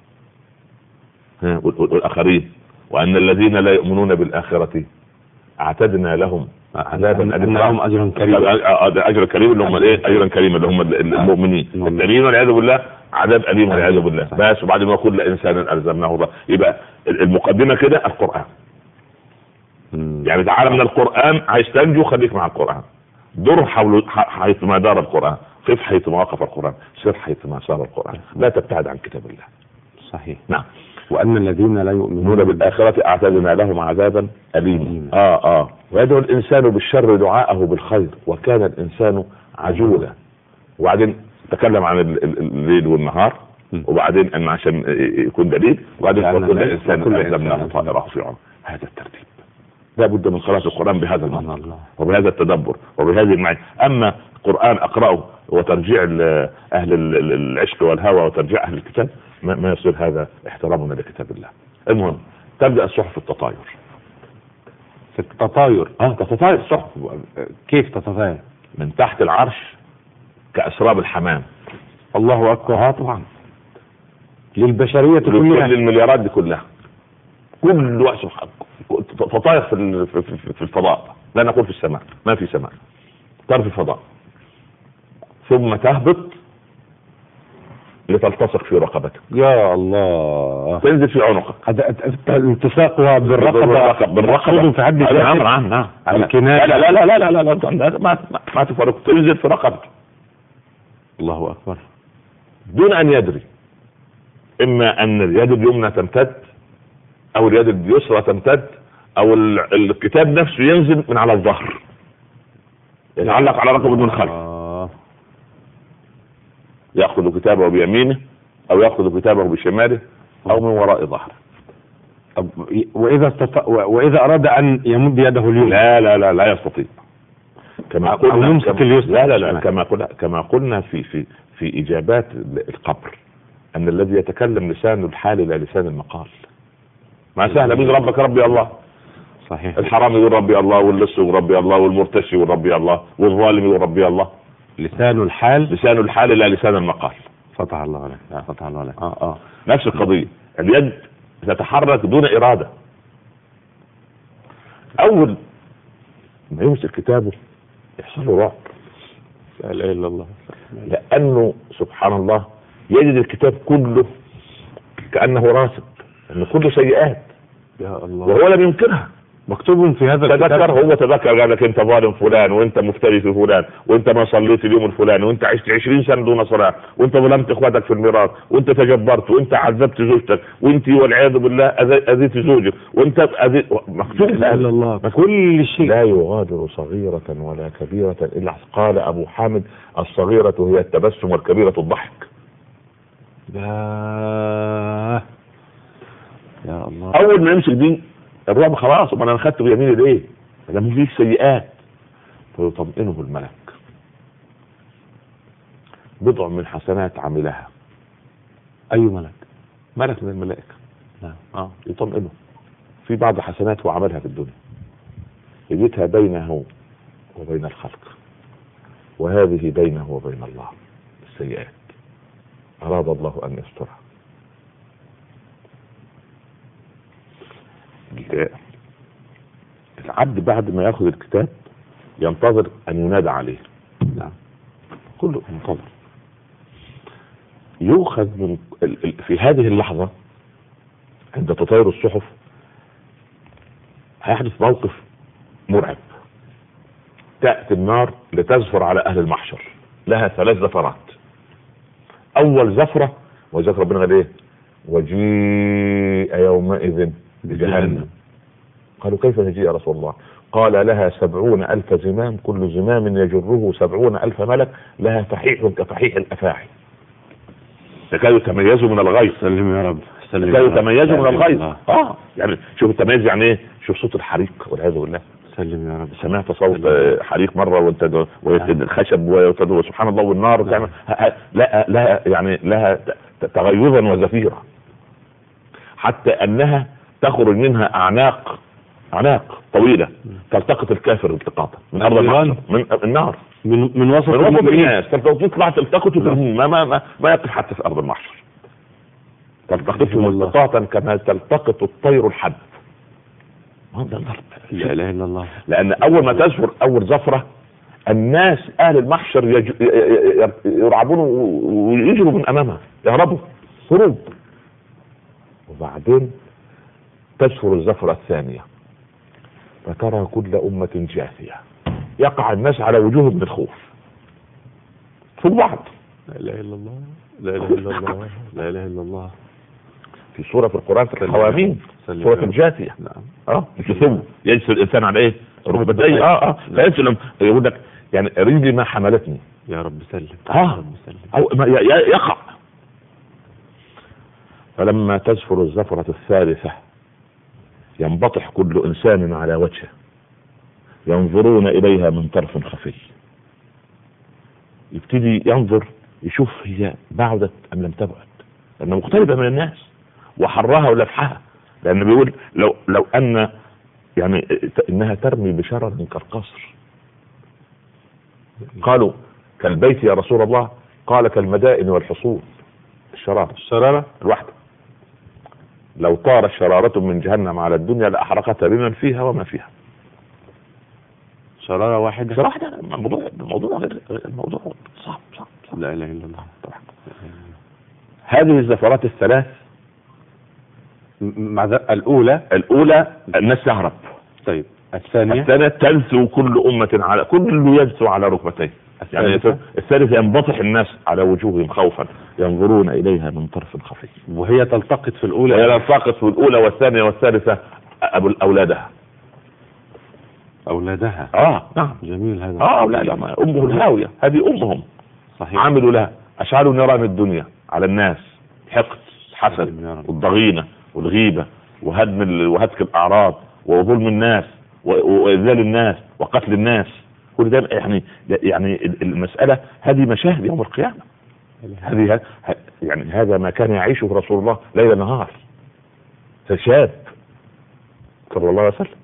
Speaker 2: والآخرين وأن الذين لا يؤمنون بالآخرة أعتدنا لهم عذابا أليما.
Speaker 1: لهم أجر كريم.
Speaker 2: أجر كريم اللي هم الايه؟ أجرا كريما اللي هم المؤمنين. التانيين والعياذ بالله عذاب أليم والعياذ بالله. بس وبعد ما كل إنسان ألزمناه الله. يبقى المقدمة كده القرآن. يعني تعالى من القرآن، عايز تنجو خليك مع القرآن، دور حول حيث ما دار القرآن، قف حيث ما وقف القرآن، سر حيث ما سار القرآن، لا تبتعد عن كتاب الله.
Speaker 1: صحيح.
Speaker 2: نعم.
Speaker 1: وأن الذين لا يؤمنون
Speaker 2: بالآخرة أعتدنا لهم عذابا أليما. ويدعو الإنسان بالشر دعاءه بالخير وكان الإنسان عجولا. وبعدين تكلم عن الليل والنهار، وبعدين أن عشان يكون دليل، وبعدين كل إنسان ألزمناه طائره في عنقه. هذا الترتيب لا بد من قراءة القرآن بهذا المنطق وبهذا التدبر وبهذه المعاني. أما القرآن أقرأه وترجيع أهل العشق والهوى وترجيع أهل الكتاب ما يصير هذا احترامنا لكتاب الله. المهم تبدأ الصحف التطاير.
Speaker 1: في التطاير
Speaker 2: تتطاير الصحف.
Speaker 1: كيف تتطاير؟
Speaker 2: من تحت العرش كأسراب الحمام.
Speaker 1: الله أكبر.
Speaker 2: طبعا
Speaker 1: للبشرية كلها،
Speaker 2: للمليارات دي كلها، كل وقت تطاير في الفضاء، لا نقول في السماء، ما في سماء، طار في الفضاء، ثم تهبط لتلتصق في رقبتك.
Speaker 1: يا الله.
Speaker 2: تنزل في عنقك.
Speaker 1: التصاقها بالرقبة في حد
Speaker 2: نعم.
Speaker 1: الكناية.
Speaker 2: لا ما تفرق، تنزل في رقبتك.
Speaker 1: الله أكبر.
Speaker 2: دون أن يدري، إما أن اليد اليمنى تمتد أو اليد اليسرى تمتد أو الكتاب نفسه ينزل من على الظهر يتعلق على رقبة من خلف. يأخذ كتابه بيمينه أو يأخذ كتابه بشماله أو من وراء ظهره.
Speaker 1: وإذا أراد أن يمد يده اليمنى
Speaker 2: لا يستطيع. كما
Speaker 1: قلنا يمسك اليسرى.
Speaker 2: لا كما قلنا في إجابات القبر أن الذي يتكلم لسان الحال لا لسان المقال. ما سهل من ربك ربي الله.
Speaker 1: صحيح.
Speaker 2: الحرام يقول ربي الله، واللص يقول ربي الله، والمرتشي يقول ربي الله، والظالم يقول ربي الله.
Speaker 1: لسان الحال
Speaker 2: لا لسان المقال.
Speaker 1: فتح الله عليك. فتح الله عليك.
Speaker 2: نفس القضية. اليد تتحرك دون إرادة. أول ما يمسك كتابه يحصل له رعب.
Speaker 1: لا إله إلا الله.
Speaker 2: لأنه سبحان الله يجد الكتاب كله كأنه راسب، أنه كله سيئات.
Speaker 1: يا الله.
Speaker 2: وهو لم ينكرها،
Speaker 1: مكتوب في هذا الكتاب.
Speaker 2: هو تذكر قال لك انت ظالم فلان، وانت مفتري في فلان، وانت ما صليت اليوم الفلاني، وانت عشت 20 سنة دون صلاة، وانت ظلمت اخواتك في الميراث، وانت تجبرت، وانت عذبت زوجتك، وانت والعياذ بالله اذيت زوجك، وانت مكتوب.
Speaker 1: لا الا الله. كل شيء.
Speaker 2: لا يغادر صغيرة ولا كبيرة الا قال ابو حامد الصغيرة هي التبسم والكبيرة الضحك.
Speaker 1: يا الله.
Speaker 2: اول ما يمسك دين الرعب خلاص. وانا اخدته بيميني ليه؟ لما فيك سيئات. فيطمئنه الملك. بضع من حسنات عملها.
Speaker 1: اي ملك؟
Speaker 2: ملك من الملائكة.
Speaker 1: نعم.
Speaker 2: يطمئنه في بعض حسنات هو عملها في الدنيا، يجدها بينه وبين الخلق، وهذه بينه وبين الله السيئات أراد الله أن يسترها. العبد بعد ما ياخذ الكتاب ينتظر ان ينادى عليه.
Speaker 1: نعم.
Speaker 2: كله منتظر. يؤخذ من في هذه اللحظة عند تطاير الصحف هيحدث موقف مرعب. تأتي النار لتزفر على اهل المحشر، لها 3 زفرات. اول زفرة وذكر ربنا قال ايه؟ وجيء يومئذ بجهنم. قالوا كيف نجيء يا رسول الله؟ قال لها 70,000 زمام، كل زمام يجره 70,000 ملك، لها فحيح كفحيح الافاعي. كانوا يتميزوا من الغيظ.
Speaker 1: سلم يا رب.
Speaker 2: كانوا يتميزوا من الغيظ. يعني شوف التمييز يعني ايه؟ شوف صوت الحريق والعياذ بالله.
Speaker 1: سلم يا رب.
Speaker 2: سمعت صوت حريق مرة وانت الخشب وسبحان الله والنار وتعمل لا يعني لها تغيظا وزفيرا، حتى انها تخرج منها اعناق اعناق طويله تلتقط الكافر التقاطا من ارض المحشر، من النار،
Speaker 1: من وسط
Speaker 2: الناس تطلع تلتقط ما يقف حتى في ارض المحشر، تلتقطهم التقاطا كما تلتقط الطير الحب.
Speaker 1: لا اله الا الله.
Speaker 2: لان اول ما تزفر اول زفره الناس اهل المحشر يرعبون ويجروا من امامها، يهربوا هروب. وبعدين تزفر الزفره الثانيه فترى كل امه جاثيه، يقع الناس على وجوههم بالخوف في بعض.
Speaker 1: لا اله الا الله، لا اله الا الله، لا اله الا الله.
Speaker 2: في سوره في القران في الحواميم سوره الجاثيه.
Speaker 1: نعم.
Speaker 2: ثم يجلس الانسان على ايه؟ ركبتيه. فيسلم يقول لك يعني رجلي ما حملتني،
Speaker 1: يا رب سلم.
Speaker 2: رب سلم. او يقع. فلما تزفر الزفرة الثالثة ينبطح كل انسان على وجهه ينظرون اليها من طرف خفي. يبتدي ينظر يشوف هي بعدت ام لم تبعد، لانها مقتربة من الناس وحرها ولفحها. لان بيقول لو ان يعني انها ترمي بشرر كالقصر. قالوا كالبيت يا رسول الله، قال كالمدائن والحصول. الشرارة الواحدة لو طارت شرارة من جهنم على الدنيا لأحرقتها بمن فيها وما فيها.
Speaker 1: شرارة واحدة.
Speaker 2: الموضوع غير الموضوع صعب.
Speaker 1: لا اله الا الله. طبعا
Speaker 2: هذه الزفرات الثلاث
Speaker 1: مع الاولى
Speaker 2: الناس تهرب.
Speaker 1: طيب الثانية
Speaker 2: تنثو كل أمة على كل ينثو على ركبتيه. يعني الثالث ينبطح الناس على وجوههم خوفا ينظرون إليها من طرف خفي.
Speaker 1: وهي تلتقط في الأولى.
Speaker 2: هي تلتقط في الأولى والثانية والثالثة أولادها. نعم.
Speaker 1: جميل هذا.
Speaker 2: أولادها أمه الهاوية، هذه أمهم.
Speaker 1: صحيح.
Speaker 2: عملوا لها أشعلوا نيران الدنيا على الناس، حقد، حسد، والضغينة والغيبة وهتك الأعراض وظلم الناس وإذلال الناس وقتل الناس. كل ده يعني المسألة هذه مشاهد يوم القيامة. هذه يعني هذا ما كان يعيشه رسول الله ليل نهار. فشاب صلى الله عليه وسلم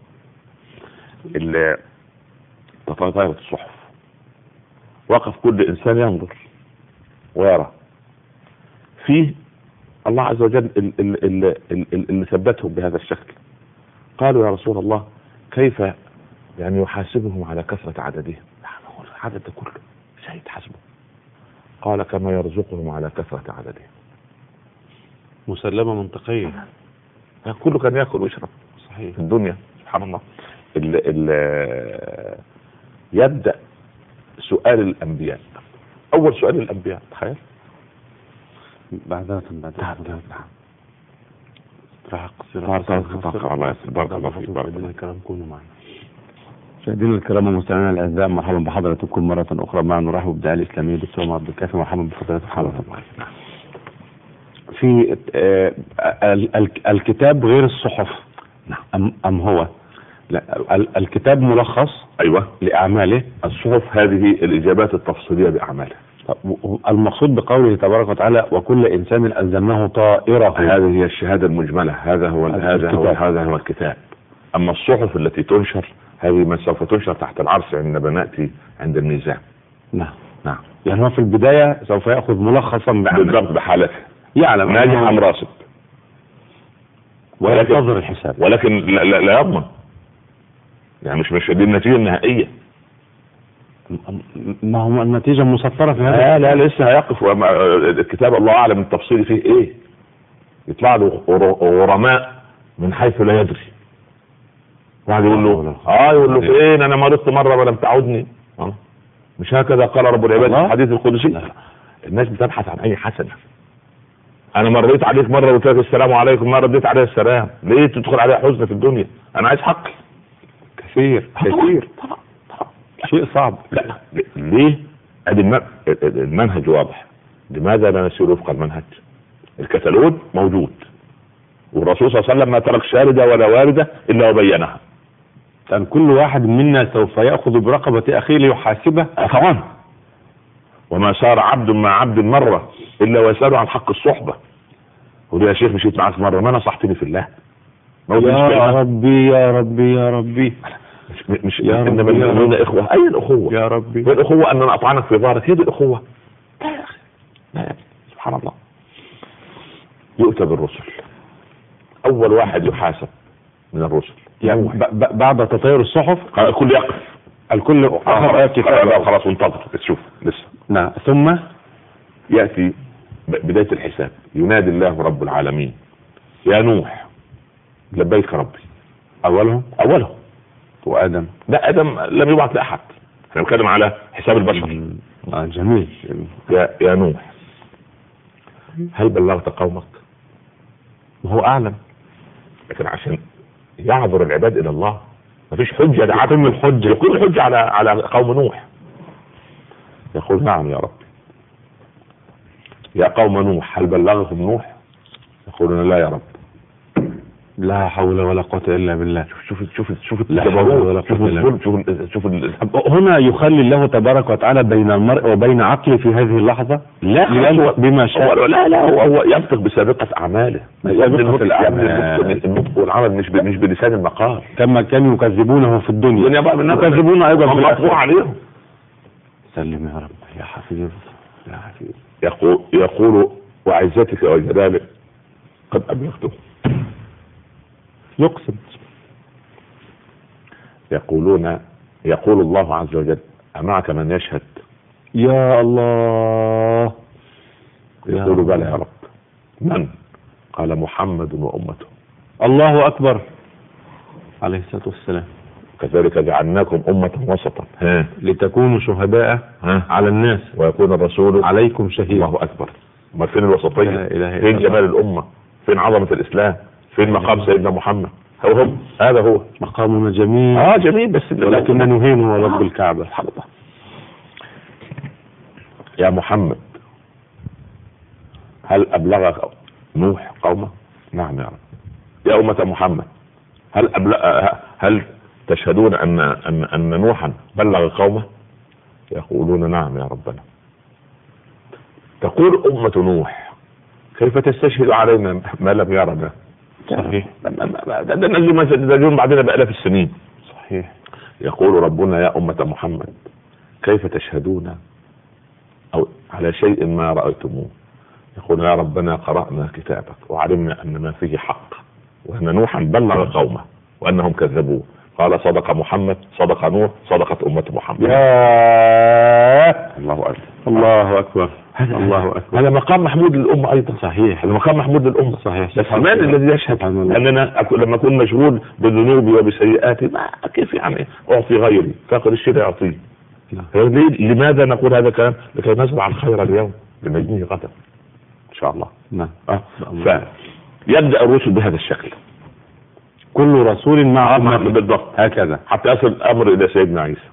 Speaker 2: تطايرت الصحف، وقف كل إنسان ينظر ويرى فيه الله عز وجل اللي ثبتهم بهذا الشكل. قالوا يا رسول الله كيف يعني يحاسبهم على كثرة عددهم؟ العدد ده كله ازاي يتحاسبوا؟ قال كما يرزقهم على كثرة عددهم.
Speaker 1: مسلمة منطقية.
Speaker 2: كله كان يأكل ويشرب.
Speaker 1: صحيح.
Speaker 2: في الدنيا سبحان الله. يبدأ سؤال الأنبياء. أول سؤال الأنبياء تخيل.
Speaker 1: بعدها
Speaker 2: راح قصيرة. الله يسلمك. بارك الله فيك.
Speaker 1: الكلام كونه معنا. مشاهدينا الكرام ومستمعينا الاعزاء، مرحبا بحضراتكم مرة أخرى. معنا نرحب بالداعية الإسلامي الدكتور عبد الكافي. مرحبا بفضيلة حضرتك. في الكتاب غير الصحف. أم هو؟ لا، الكتاب ملخص
Speaker 2: أيوة
Speaker 1: لأعماله.
Speaker 2: الصحف هذه الإجابات التفصيلية بأعماله.
Speaker 1: المقصود بقوله تبارك وتعالى وكل إنسان ألزمناه طائره.
Speaker 2: هذه هي الشهادة المجملة. هذا هو الكتاب. أما الصحف التي تنشر هذه ما سوف تنشر تحت العرش عندما نأتي عند الميزان.
Speaker 1: نعم. يعني هو في البداية سوف يأخذ ملخصا
Speaker 2: بالضبط بحالته،
Speaker 1: يعلم
Speaker 2: ناجح أم راسب،
Speaker 1: وينتظر الحساب،
Speaker 2: ولكن لا يضمن. يعني مش دي النتيجة النهائية.
Speaker 1: ما هو النتيجة مسطرة في هذا.
Speaker 2: لا لسه هيقف الكتاب الله أعلم التفصيل فيه إيه. يطلع له غرماء من حيث لا يدري. واحد يقول له فين أنا مرضت مرة ولم تعودني. مش هكذا قال رب العباد في الحديث القدسي؟ الناس بتبحث عن أي حسنة. أنا مريت عليك مرة وقلت لك السلام عليكم، ما رديت عليه السلام، ليه تدخل عليها حزن في الدنيا؟ أنا عايز حقي.
Speaker 1: كثير شيء صعب.
Speaker 2: لا ليه؟ المنهج واضح. لماذا لا نسير وفق المنهج؟ الكتالوج موجود، والرسول صلى الله عليه وسلم ما ترك شاردة ولا واردة إلا وبينها.
Speaker 1: كان كل واحد منا سوف يأخذ برقبة أخيه ليحاسبه.
Speaker 2: طبعا. وما صار عبد مع عبد مرة إلا ويسأله عن حق الصحبة. وليه يا شيخ مشيت معك مرة ما نصحتني في الله؟
Speaker 1: يا ربي يا ربي يا ربي.
Speaker 2: مش انما المؤمنون اخوه. اي الاخوه
Speaker 1: يا ربي؟
Speaker 2: والاخوه ان انا اطعنك في ظهرك، هي دي الاخوه؟ لا يا اخي، لا يا أخي. سبحان الله. يؤتى بالرسل، اول واحد يحاسب من الرسل
Speaker 1: يعني بعد تطير الصحف
Speaker 2: الكل يقف،
Speaker 1: الكل اخذ كتابه
Speaker 2: خلاص وانتظر تشوف لسه.
Speaker 1: نعم. ثم
Speaker 2: ياتي بدايه الحساب، ينادي الله رب العالمين يا نوح لبيك ربي.
Speaker 1: اولهم
Speaker 2: وادم. لا، ادم لم يبعث لاحد، احنا بنتكلم على حساب البشر.
Speaker 1: جميل.
Speaker 2: يا نوح هل بلغت قومك؟ وهو اعلم، لكن عشان يعذر العباد الى الله مفيش حجه، ده عدم الحجه، يكون الحجه على قوم نوح. يقول نعم يا رب. يا قوم نوح هل بلغهم نوح؟ يقولون لا يا رب.
Speaker 1: لا حول ولا قوة الا بالله.
Speaker 2: شوف الجبروت، شوف
Speaker 1: هنا يخلي الله تبارك وتعالى بين المرء وبين عقله في هذه اللحظة.
Speaker 2: لا
Speaker 1: بما شاء.
Speaker 2: لا هو ينطق بسابقة اعماله. النطق والعمل مش بلسان المقال،
Speaker 1: كما كانوا يكذبونه في الدنيا يكذبون ايضا في
Speaker 2: الاخره عليهم.
Speaker 1: سلم يا رب يا حفيظ يا حفيظ.
Speaker 2: يقول وعزتك وجلالك قد ابلغته.
Speaker 1: يقسم.
Speaker 2: يقول الله عز وجل أمعك من يشهد؟
Speaker 1: يا الله.
Speaker 2: يقول بلى يا رب. من؟ قال محمد وأمته.
Speaker 1: الله أكبر عليه الصلاة والسلام.
Speaker 2: كذلك جعلناكم أمة وسطا
Speaker 1: لتكونوا شهداء على الناس ويكون الرسول عليكم شهيدا.
Speaker 2: الله أكبر. ما فين الوسطية؟ فين جمال الأمة؟ فين عظمة الإسلام؟ فين مقام سيدنا محمد؟ هذا هو
Speaker 1: مقامنا جميل.
Speaker 2: جميل، بس
Speaker 1: ولكن نهين هو رب الكعبة.
Speaker 2: سبحان الله. يا محمد هل أبلغ نوح قومه؟ نعم يا رب. يا أمة محمد هل تشهدون أن نوحا بلغ قومه؟ يقولون نعم يا ربنا. تقول أمة نوح كيف تستشهد علينا ما لم يرنا؟
Speaker 1: صحيح.
Speaker 2: ده نزلون بعدنا بآلاف السنين.
Speaker 1: صحيح.
Speaker 2: يقول ربنا يا أمة محمد كيف تشهدون أو على شيء ما رأيتموه؟ يقول يا ربنا قرأنا كتابك وعلمنا أن ما فيه حق، وأن نوحا بلغ قومه وأنهم كذبوه. قال صدق محمد، صدق نوح، صدقت أمة محمد. الله أكبر.
Speaker 1: الله أكبر. الله أكبر.
Speaker 2: هذا مقام محمود للأمة أيضا.
Speaker 1: صحيح.
Speaker 2: هذا مقام محمود للأمة.
Speaker 1: صحيح.
Speaker 2: بس من الذي يشهد أننا لما أكون مشغول بذنوبي وبسيئاتي كيف يعني أعطي غيري؟ فاقد الشيء لا يعطيه. لماذا نقول هذا الكلام؟ لكي نزرع الخير اليوم لنجنيه غدا إن شاء الله.
Speaker 1: نعم.
Speaker 2: فيبدأ الرسل بهذا الشكل،
Speaker 1: كل رسول مع
Speaker 2: بالضبط
Speaker 1: هكذا،
Speaker 2: حتى يصل الأمر إلى سيدنا عيسى.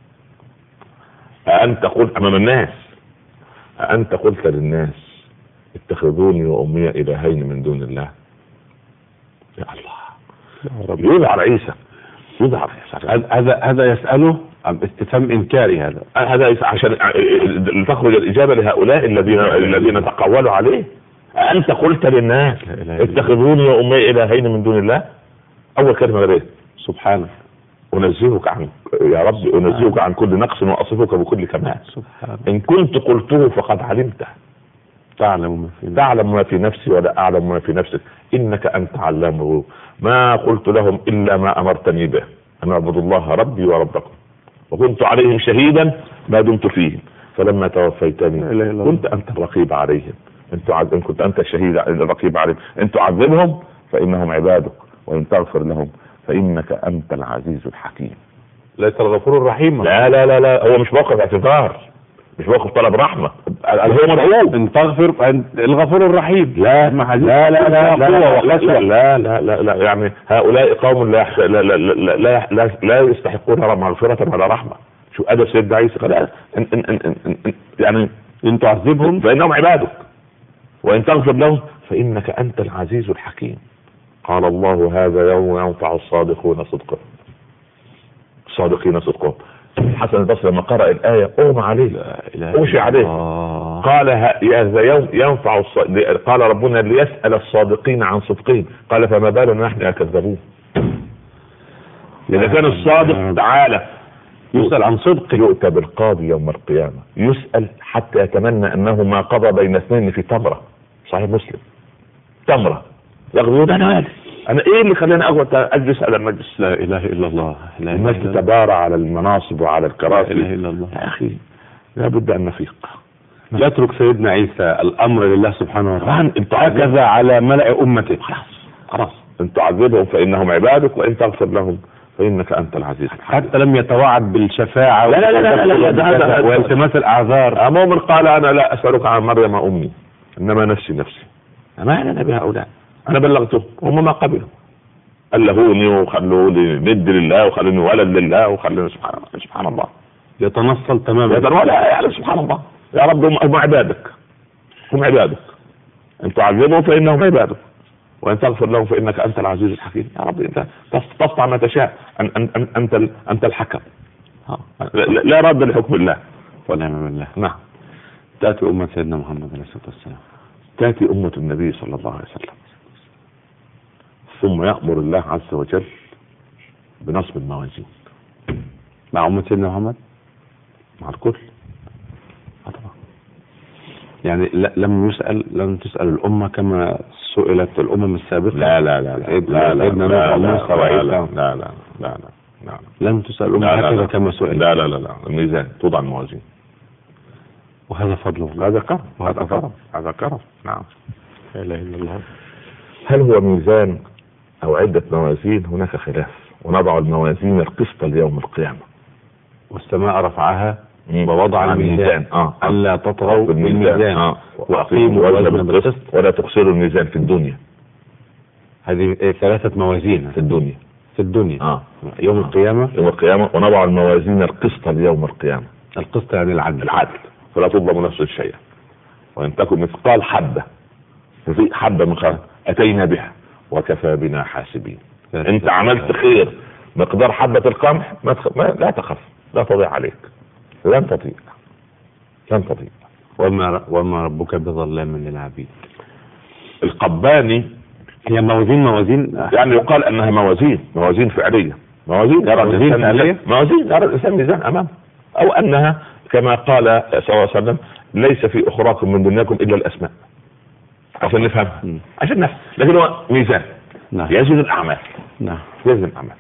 Speaker 2: أنت قلت أمام الناس، أنت قلت للناس اتخذوني وأمي إلهين من دون الله. يا الله، يظهر عيسى، يظهر
Speaker 1: هذا يسأله استفهام إنكاري.
Speaker 2: هذا عشان تخرج الإجابة لهؤلاء الذين تقولوا عليه. أنت قلت للناس اتخذوني وأمي إلهين من دون الله. أول كلمة غير
Speaker 1: سبحانه.
Speaker 2: أنزهك عن يا رب، أنزهك عن كل نقص وأصفك بكل كمال.
Speaker 1: سبحانه.
Speaker 2: إن كنت قلته فقد علمته، تعلم ما في نفسي ولا أعلم ما في نفسك، إنك أنت علام الغيوب. ما قلت لهم إلا ما أمرتني به، أن أعبدوا الله ربي وربكم، وكنت عليهم شهيدا ما دمت فيهم، فلما توفيتني كنت أنت الرقيب عليهم. إن كنت أنت الشهيد الرقيب عليهم، إن تعذبهم فإنهم عبادك، وإن تغفر لهم فإنك أنت العزيز الحكيم.
Speaker 1: ليس الغفور الرحيم.
Speaker 2: لا هو مش موقف اعتذار، مش موقف طلب رحمة، هو مدعو
Speaker 1: ان تغفر الغفور الرحيم.
Speaker 2: لا يعني هؤلاء قوم لا يستحقون مغفرة ولا رحمة. شو أدب سيدنا عيسى؟ يعني إن تعذبهم فإنهم عبادك، وإن تغفر لهم فإنك أنت العزيز الحكيم. قال الله هذا يوم ينفع الصادقين صدقهم. حسن البصري لما قرأ الآية أغمى عليه، أوشي عليه، قال هذا يوم ينفع قال ربنا ليسأل الصادقين عن صدقهم، قال فما بالنا نحن يكذبون. إذا كان الصادق تعالى
Speaker 1: يسأل عن صدقه،
Speaker 2: يؤتى بالقاضي يوم القيامة يسأل حتى يتمنى أنه ما قضى بين اثنين في تمرة. صحيح مسلم، تمرة يقول أنا إيه اللي خلاني أجلس على المجلس؟
Speaker 1: لا إله إلا الله.
Speaker 2: الناس تتبارى على المناصب وعلى الكراسي.
Speaker 1: لا إله إلا الله.
Speaker 2: يا أخي لابد أن نفيق.
Speaker 1: يترك سيدنا عيسى الأمر لله سبحانه وتعالى،
Speaker 2: هكذا
Speaker 1: هكذا على ملأ أمته.
Speaker 2: خلاص إن تعذبهم فإنهم عبادك وإن تغفر لهم فإنك أنت العزيز الحكيم.
Speaker 1: حتى لم يتوعد بالشفاعة
Speaker 2: لا
Speaker 1: والتماس الأعذار.
Speaker 2: مؤمن قال أنا لا أسألك عن مريم أمي إنما نفسي ما أنا بهؤلاء، أنا بلغته هم ما قبلوا، ألهوني وخلوا لي ند لله وخلوني ولد لله وخلوني سبحان الله
Speaker 1: يتنصل تماما.
Speaker 2: لا يعني سبحان الله يا رب هم عبادك، هم عبادك، إن تعذبهم فإنهم عبادك وإن تغفر لهم فإنك أنت العزيز الحكيم. يا رب أنت تصنع ما تشاء، أنت الحكم، لا رد لحكم الله.
Speaker 1: ونعم بالله.
Speaker 2: نعم.
Speaker 1: تأتي أمة سيدنا محمد عليه الصلاة والسلام،
Speaker 2: تأتي أمة النبي صلى الله عليه وسلم، ثم يأمر الله عز وجل بنصب الموازين
Speaker 1: مع أمة سيدنا محمد،
Speaker 2: مع الكل.
Speaker 1: طبعا يعني لم تسأل الأمة كما سئلت الأمم السابقة.
Speaker 2: لا
Speaker 1: لم تسأل الأمة هكذا كما سئلت.
Speaker 2: لا الميزان توضع الموازين،
Speaker 1: وهذا فضل الله،
Speaker 2: هذا كرم، هذا كرم. نعم.
Speaker 1: لا إله إلا الله.
Speaker 2: هل هو ميزان أو عدة موازين؟ هناك خلاف. ونضع الموازين القسط ليوم القيامة،
Speaker 1: والسماء رفعها ووضع الميزان ألا تطغوا بالميزان
Speaker 2: وأقيموا الوزن بالقسط ولا تخسروا الميزان في الدنيا.
Speaker 1: هذه 3 موازين في الدنيا يوم القيامة.
Speaker 2: ونضع الموازين القسط ليوم القيامة.
Speaker 1: القسط يعني العدل
Speaker 2: فلا تظلم نفس الشيء، وإن تكن مثقال حبة في حبة من خير أتينا بها وكفى بنا حاسبين. أنت عملت خير مقدار حبة القمح لا تخف، لا تضيع عليك، لن تضيع.
Speaker 1: وما ربك بظلام للعبيد.
Speaker 2: القباني
Speaker 1: هي موازين
Speaker 2: يعني يقال أنها موازين فعلية، موازين يرى الإنسان ميزان أمامه، أو أنها كما قال صلى الله عليه وسلم ليس في أخراكم من دنياكم إلا الأسماء، عشان نفهم عشان نفهم. لكن هو ميزان يزن الأعمال. يزن الأعمال.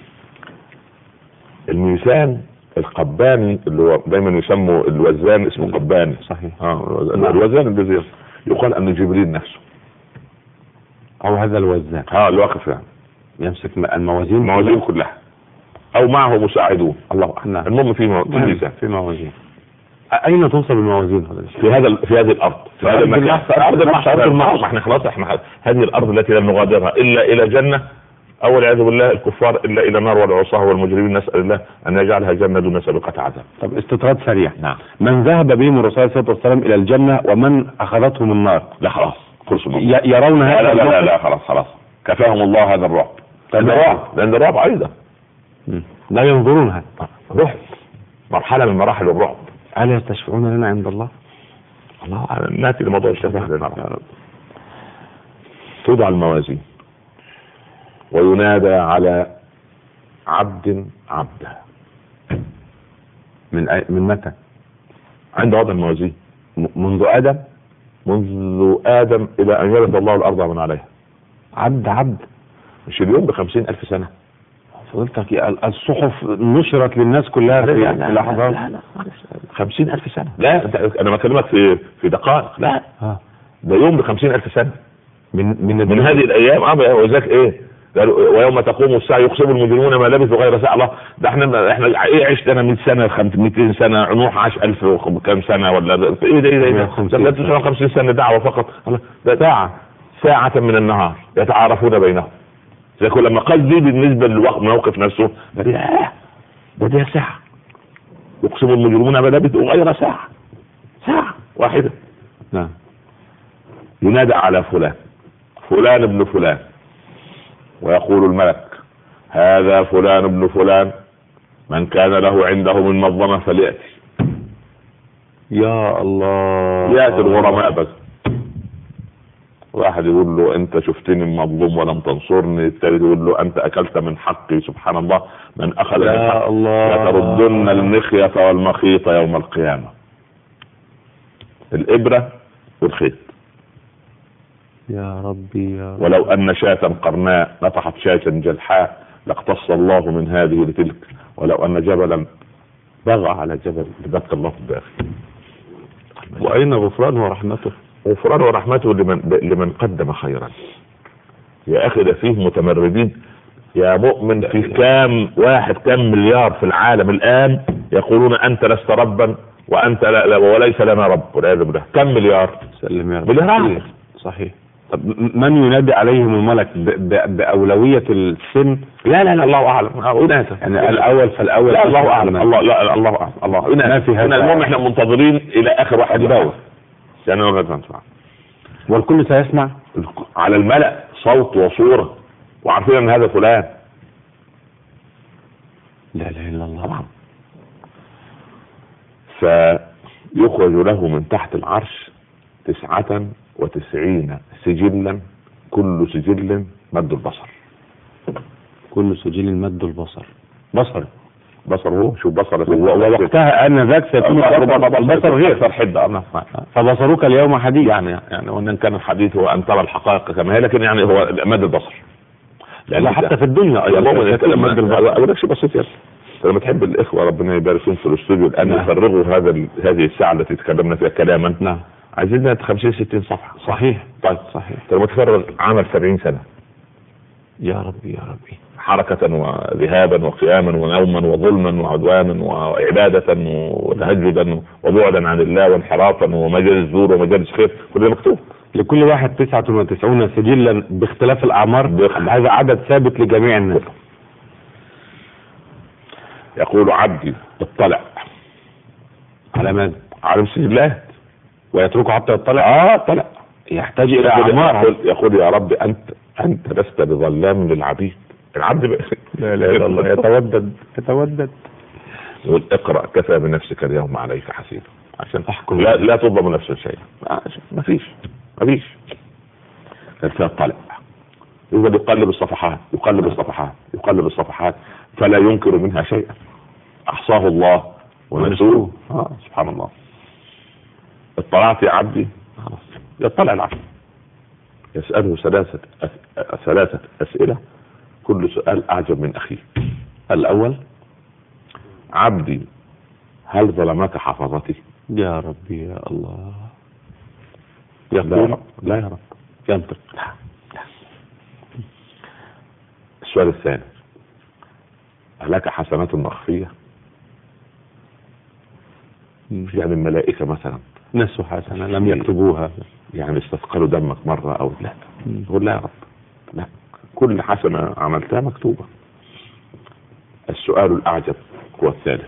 Speaker 2: الميزان القباني اللي هو دايما يسموا الوزان اسمه قباني.
Speaker 1: صحيح.
Speaker 2: الوزان الذي يقال أن جبريل نفسه
Speaker 1: أو هذا الوزان
Speaker 2: الواقف يعني
Speaker 1: يمسك الموازين
Speaker 2: كلها أو معه مساعدون. الله أعلم. المهم في ميزان،
Speaker 1: في موازين. أين توصل الموازين؟
Speaker 2: في هذه الأرض، في هذا المكان، أرض المحشر. احنا خلاص هذه الأرض التي لم نغادرها إلا إلى جنة، أو والعياذ بالله الكفار إلا إلى نار والعصاة والمجرمين، نسأل الله أن يجعلها جنة دون سابقة عذاب.
Speaker 1: طب استطراد سريع.
Speaker 2: نعم.
Speaker 1: من ذهب بهم الرسول صلى الله عليه وسلم إلى الجنة ومن أخذتهم النار؟
Speaker 2: لا خلاص خلصوا.
Speaker 1: يرون هذا؟
Speaker 2: لا خلاص كفاهم الله هذا الرعب. لأن الرعب أيضا
Speaker 1: لا ينظرونها.
Speaker 2: رعب، مرحلة من مراحل الرعب.
Speaker 1: هل يستشفعون لنا عند الله؟
Speaker 2: الله أعلم. نأتي لموضوع الشفاعة لنا. توضع الموازين وينادى على عبدا
Speaker 1: من متى؟
Speaker 2: عند وضع الموازين
Speaker 1: منذ
Speaker 2: آدم إلى أن يرث الله الأرض ومن عليها.
Speaker 1: عبد
Speaker 2: مش اليوم ب50,000 سنة.
Speaker 1: فضلتك الصحف نشرت للناس كلها في لحظات.
Speaker 2: لا 50,000 سنة. لا أنا بكلمك في دقائق. لا ده يوم ب50,000 سنة من هذه الأيام. وذاك إيه ويوم تقوم الساعة يقسم المجرمون ما لبثوا غير ساعة. الله ده احنا ايه عشت انا 100 سنة 200 سنة، نوح عاش 1000 وكم سنة ولا ايه ده 50 سنة دعوة فقط. ده ساعة من النهار يتعارفون بينهم. زي كل لما قال دي بالنسبة للموقف نفسه ده ساعة يقسم المجرمون ما لبثوا غير ساعة واحدة.
Speaker 1: نعم.
Speaker 2: ينادى على فلان ابن فلان، ويقول الملك هذا فلان ابن فلان، من كان له عنده من مظلمة فليأتي.
Speaker 1: يا الله.
Speaker 2: ياتي الغرماء بس، واحد يقول له انت شفتني مظلوم ولم تنصرني، الثالث يقول له انت اكلت من حقي. سبحان الله، من اخذ من حقي لتردن المخيط والمخيط يوم القيامة. الابرة والخيط.
Speaker 1: يا ربي يا ربي.
Speaker 2: ولو ان شاة قرناء نطحت شاة جلحاء لاقتص الله من هذه لتلك، ولو ان جبلا بغى على جبل لبكى الله في الداخل.
Speaker 1: واين غفرانه ورحمته؟
Speaker 2: غفرانه ورحمته لمن قدم خيرا. يا اخي ده فيه متمردين يا مؤمن، في كام مليار في العالم الان يقولون انت لست ربا وانت لا وليس لنا رب، والعياذ بالله. كم مليار؟
Speaker 1: سلم يا رب.
Speaker 2: مليارات.
Speaker 1: صحيح. طب من ينادي عليهم الملك بأولوية السن؟
Speaker 2: لا الله اعلم.
Speaker 1: يعني الاول فالاول.
Speaker 2: لا الله اعلم. الله اعلم. الله ما في هذا. المهم احنا منتظرين الى اخر واحد يباوع. يعني
Speaker 1: والكل سيسمع
Speaker 2: على الملأ صوت وصورة، وعارفين ان هذا فلان.
Speaker 1: لا اله الا الله.
Speaker 2: فيخرج له من تحت العرش 99 سجلا، كل سجل مد البصر.
Speaker 1: كل سجل مد البصر.
Speaker 2: بصر هو شوف بصر.
Speaker 1: ووقتها ان ذاك سيكون البصر غير
Speaker 2: حدة.
Speaker 1: فبصرك اليوم حديث.
Speaker 2: يعني وان كان الحديث هو ان ترى الحقائق كما هي، لكن يعني هو مد البصر.
Speaker 1: لا حتى في الدنيا
Speaker 2: مد البصر. اقول لك شيء بسيط يا لما تحب الاخوه ربنا يبارك فيهم في الاستوديو الان يفرغوا هذه الساعه التي تكلمنا فيها كلاما.
Speaker 1: نعم.
Speaker 2: عايزين 50-60 صفحه.
Speaker 1: صحيح.
Speaker 2: طيب صحيح. لما تفرغ عمل 70 سنه.
Speaker 1: يا ربي.
Speaker 2: حركة وذهابا وقياما ونوما وظلما وعدوانا وعبادة وتهجدا وبعدا عن الله وانحرافا ومجالس زور ومجالس خير، كل ده مكتوب.
Speaker 1: لكل واحد 99 سجلا باختلاف الأعمار. هذا عدد ثابت لجميع الناس.
Speaker 2: يقول عبدي اطلع
Speaker 1: على ماذا؟
Speaker 2: على السجلات
Speaker 1: ويتركه حتى يطلع.
Speaker 2: اطلع.
Speaker 1: يحتاج إلى أعمار.
Speaker 2: يقول يا رب أنت لست بظلام للعبيد. العبد
Speaker 1: لا اله الا الله. يتودد.
Speaker 2: يقول اقرأ كفى بنفسك اليوم عليك حسيبا، عشان
Speaker 1: تحكم.
Speaker 2: لا تظلم نفس شيء. ما فيش. فطلع يقول يقلب الصفحات فلا ينكر منها شيئا، احصاه الله ونسوه. سبحان الله. اطلعت يا عبدي، يطلع العبد يسأله ثلاثة أسئلة، كل سؤال أعجب من أخيه. الأول: عبدي هل ظلمك حفظتي؟
Speaker 1: يا ربي يا الله.
Speaker 2: يقول لا يا رب.
Speaker 1: ينطق
Speaker 2: لا. السؤال الثاني: هلك حسنات مخفية؟ يعني الملائكة مثلا
Speaker 1: نسوا حسنة لم يكتبوها،
Speaker 2: يعني استثقلوا دمك مرة أو لا؟ يقول لا يا رب، لا، كل حسنة عملتها مكتوبة. السؤال الأعجب هو الثالث: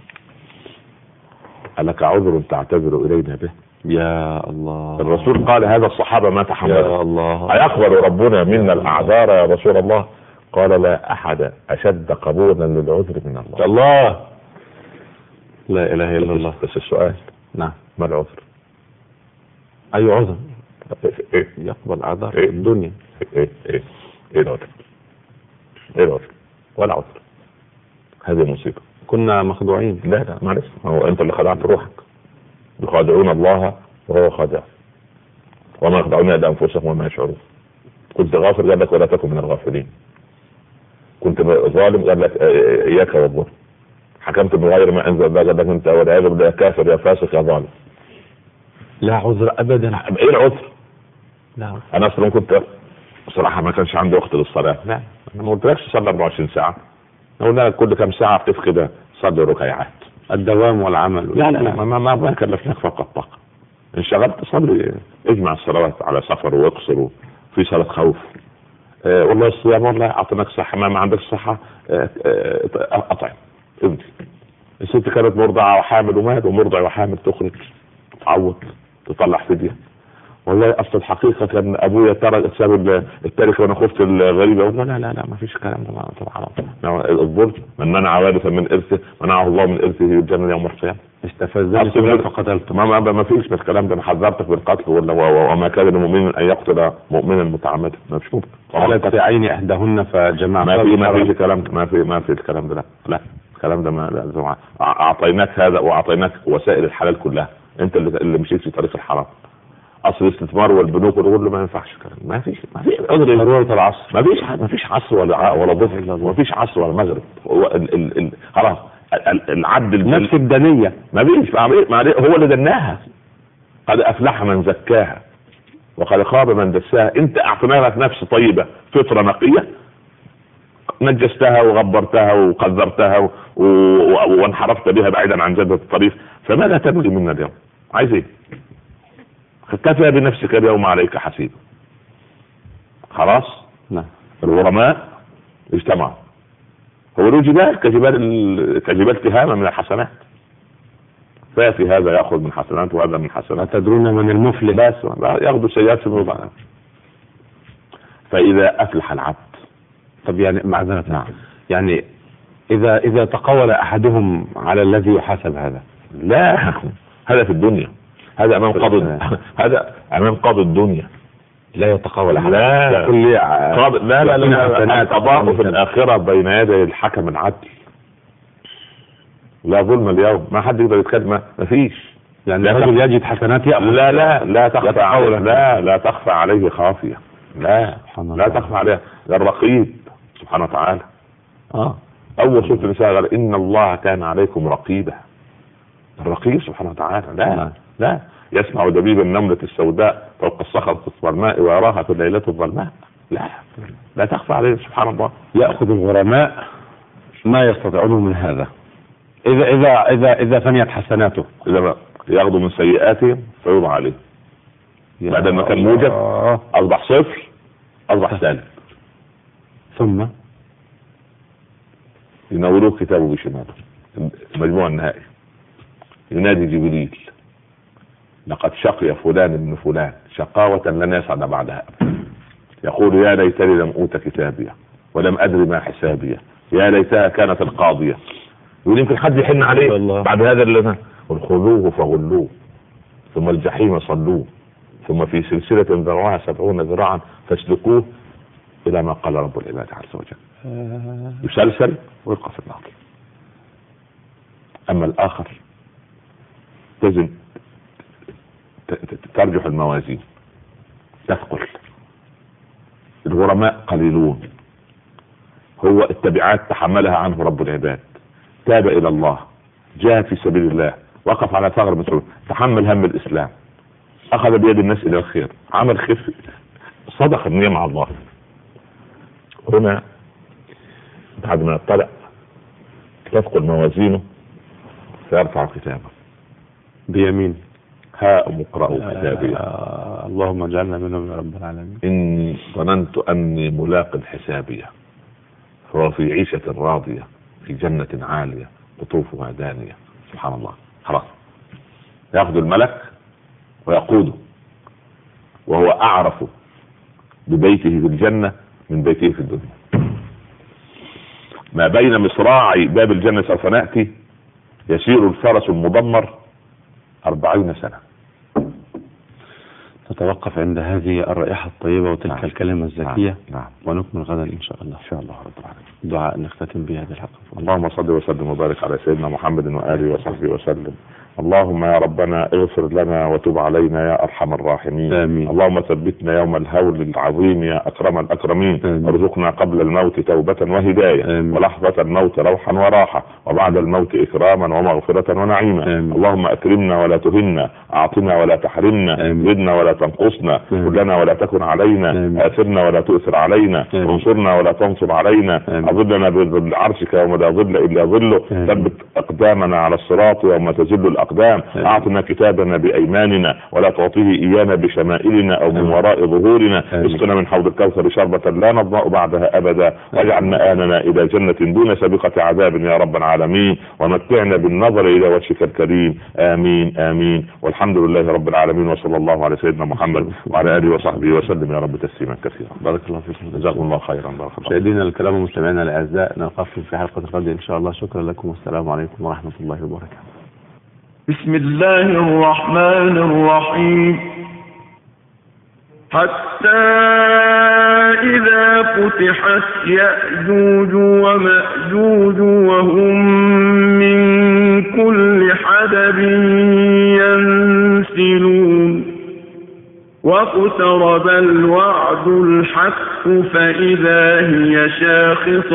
Speaker 2: ألك عذر تعتذر إلينا به؟
Speaker 1: يا الله.
Speaker 2: الرسول قال هذا الصحابة ما تحمل.
Speaker 1: يا الله.
Speaker 2: أيقبل ربنا منا الأعذار يا رسول الله؟ قال لا أحد أشد قبولا للعذر من الله.
Speaker 1: الله. لا إله إلا الله.
Speaker 2: بس السؤال:
Speaker 1: نعم،
Speaker 2: ما العذر؟
Speaker 1: أي عذر؟
Speaker 2: إيه؟
Speaker 1: يقبل أعذار
Speaker 2: إيه؟
Speaker 1: الدنيا.
Speaker 2: إيه العذر؟ إيه العذر؟ ولا عذر. هذه مصيبة.
Speaker 1: كنا مخدوعين.
Speaker 2: لا معلش، هو أنت اللي خدعت روحك. يخادعون الله وهو خادع، وما يخدعون إلا أنفسهم وما يشعرون. كنت غافل قال لك ولا تكن من الغافلين. كنت ظالم قال لك إياك والظلم. حكمت بغير ما أنزل الله قال لك أنت والعياذ بالله كافر يا فاسق يا ظالم.
Speaker 1: لا عذر أبدا.
Speaker 2: إيه العذر؟
Speaker 1: لا.
Speaker 2: أنا أصلا كنت بصراحة ما كانش عندي وقت للصلاة. لا، أنا ما قلتلكش صلي 24 ساعة. قلنا لك كل كم ساعة بتفقد صلي ركعات. الدوام والعمل. لا ما كلفناك فقط طاقة. انشغلت صلي، اجمع الصلوات على سفر واقصر في صلاة خوف. والله الصيام والله اعطيناك صحة، ما عندك صحة اطعم ابني. الست كانت مرضعة وحامل ومات، ومرضع وحامل تخرج تعوض تطلع فدية. والله اصل الحقيقه كان ابويا ترك ساب التاريخ وانا خفت الغريبه. لا لا لا ما فيش الكلام ده طبعا. الظلم من منع وارثا من ارثه منعه الله من ارثه الجنه يوم القيامه.
Speaker 1: استفزني فقتلت.
Speaker 2: ما فيش من الكلام ده. انا حذرتك بالقتل وما كان لمؤمن ان يقتل مؤمنا متعمدا. ما فيش ممكن.
Speaker 1: قالت في عين احداهن فجمع.
Speaker 2: ما في الكلام. ما في الكلام ده. لا الكلام ده ما اعطيناك هذا واعطيناك وسائل الحلال كلها. انت اللي مشيت في طريق الحرام. اصل الاستثمار والبنوك والغل ما ينفعش الكلام. ما فيش
Speaker 1: ضروره العصر.
Speaker 2: ما فيش عصر ولا ضفر. ما فيش عصر ولا مغرب. خلاص العدل
Speaker 1: نفس الدنيه.
Speaker 2: ما فيش. هو اللي دناها. قد افلح من زكاها وقد خاب من دساها. انت اعطينا لك نفس طيبه فطره نقيه نجستها وغبرتها وقذرتها وانحرفت بها بعيدا عن جدة الطريق. فماذا تبغي منا اليوم؟ عايز ايه؟ كفى بنفسك اليوم عليك حسيب. خلاص.
Speaker 1: نعم.
Speaker 2: الغرماء اجتمعوا. هو له جبال كجبال تهامة من الحسنات. فيأتي هذا يأخذ من حسنات وهذا من حسنات.
Speaker 1: تدرون من المفلس؟
Speaker 2: بس ياخذوا سيئات في بعض. فإذا أفلح العبد.
Speaker 1: طب يعني معذرة. نعم. يعني إذا تقول أحدهم على الذي يحاسب هذا.
Speaker 2: لا هذا في الدنيا. هذا أمام قاضي الدنيا.
Speaker 1: لا يتقول أحد.
Speaker 2: لا
Speaker 1: يقول لي
Speaker 2: لا القضاء في الآخرة بين يدي الحكم العدل. لا ظلم اليوم. ما حد يقدر يتكلم. ما فيش.
Speaker 1: يعني الرجل يجد حسنات يأخذ.
Speaker 2: لا تخفى عليه. لا تخفى عليه خافية. لا تخفى عليه. الرقيب سبحانه وتعالى. أول سورة النساء قال إن الله كان عليكم رقيبا. الرقيب سبحانه وتعالى. لا يسمع دبيب النملة السوداء فوق الصخرة الظلماء ويراها في الليلة الظلماء. لا تخفى عليه سبحان الله.
Speaker 1: يأخذ الغرماء ما يستطيعون من هذا. إذا فنيت حسناته.
Speaker 2: إذا ياخذوا من سيئاتهم فيوضع عليه. بعد ما كان موجب أصبح صفر أصبح سالب.
Speaker 1: ثم
Speaker 2: ينولوه كتابه بشماله. المجموع النهائي ينادي جبريل لقد شقي فلان ابن فلان شقاوة لن يسعد بعدها. يقول يا ليتني لم أوت كتابية ولم أدري ما حسابية يا ليتها كانت القاضية. يقول يمكن حد يحن عليه بعد هذا اللي خذوه فغلوه ثم الجحيم صلوه ثم في سلسلة ذرعها 70 ذراعا فاسلكوه إلى ما قال رب العباد عز وجل. يسلسل ويلقى في النار. أما الآخر لازم ترجح الموازين تثقل. الغرماء قليلون. هو التبعات تحملها عنه رب العباد. تاب إلى الله جاهد في سبيل الله وقف على ثغر مسؤول تحمل هم الإسلام أخذ بيد الناس إلى الخير عمل خير صدق النية مع الله. هنا بعد ما يطلع تثقل موازينه سيرفع كتابه بيمين هاء اقرأوا كتابي
Speaker 1: اللهم اجعلنا منهم يا رب العالمين.
Speaker 2: إني ظننت أني ملاق حسابية فهو في عيشة راضية في جنة عالية قطوفها دانية. سبحان الله. خلاص يأخذ الملك ويقوده وهو أعرف ببيته في الجنة من بيته في الدنيا. ما بين مصراعي باب الجنة سوف نأتي يسير الفرس المدمر 40 سنة.
Speaker 1: نتوقف عند هذه الرائحة الطيبة وتلك الكلمة الزكية.
Speaker 2: نعم.
Speaker 1: ونكمل غدا إن شاء الله.
Speaker 2: إن شاء الله رب العالمين.
Speaker 1: دعاء نختتم بهذه الحلقة.
Speaker 2: اللهم صل وسلم وبارك على سيدنا محمد وآله وصحبه وسلم. اللهم يا ربنا اغفر لنا وتب علينا يا أرحم الراحمين.
Speaker 1: آمين.
Speaker 2: اللهم ثبتنا يوم الهول العظيم يا أكرم الأكرمين. ارزقنا قبل الموت توبة وهداية. آمين. ولحظة الموت روحا وراحة وبعد الموت إكراما ومغفرة ونعيما. آمين. اللهم أكرمنا ولا تهنا أعطنا ولا تحرمنا زدنا ولا تنقصنا كلنا ولا تكن علينا آثرنا ولا تؤثر علينا انصرنا ولا تنصر علينا أظلنا بظل عرشك يوم لا ظل إلا ظله ثبت أقدامنا على الصراط يوم تزل الأقدام. أعطنا كتابنا بأيماننا ولا تعطيه إيانا بشمائلنا أو من وراء ظهورنا. اسقنا من حوض الكوثر شربة لا نضمأ بعدها أبدا، واجعل مآلنا إلى جنة دون سابقة عذاب يا رب العالمين، ومتعنا بالنظر إلى وجهك الكريم. آمين آمين. والحمد لله رب العالمين، وصلى الله على سيدنا محمد وعلى آله وصحبه وسلم يا رب تسليما كثيرا.
Speaker 1: بارك الله فيكم،
Speaker 2: جزاكم الله خيرا. بارك الله.
Speaker 1: مشاهدينا الكرام ومستمعينا الأعزاء، نلقاكم في حلقة غدا إن شاء الله. شكرا لكم والسلام عليكم ورحمة الله وبركاته.
Speaker 3: بسم الله الرحمن الرحيم. حتى إذا فتحت يأجوج ومأجوج وهم من كل حدب ينسلون واقترب الوعد الحق فإذا هي شاخصة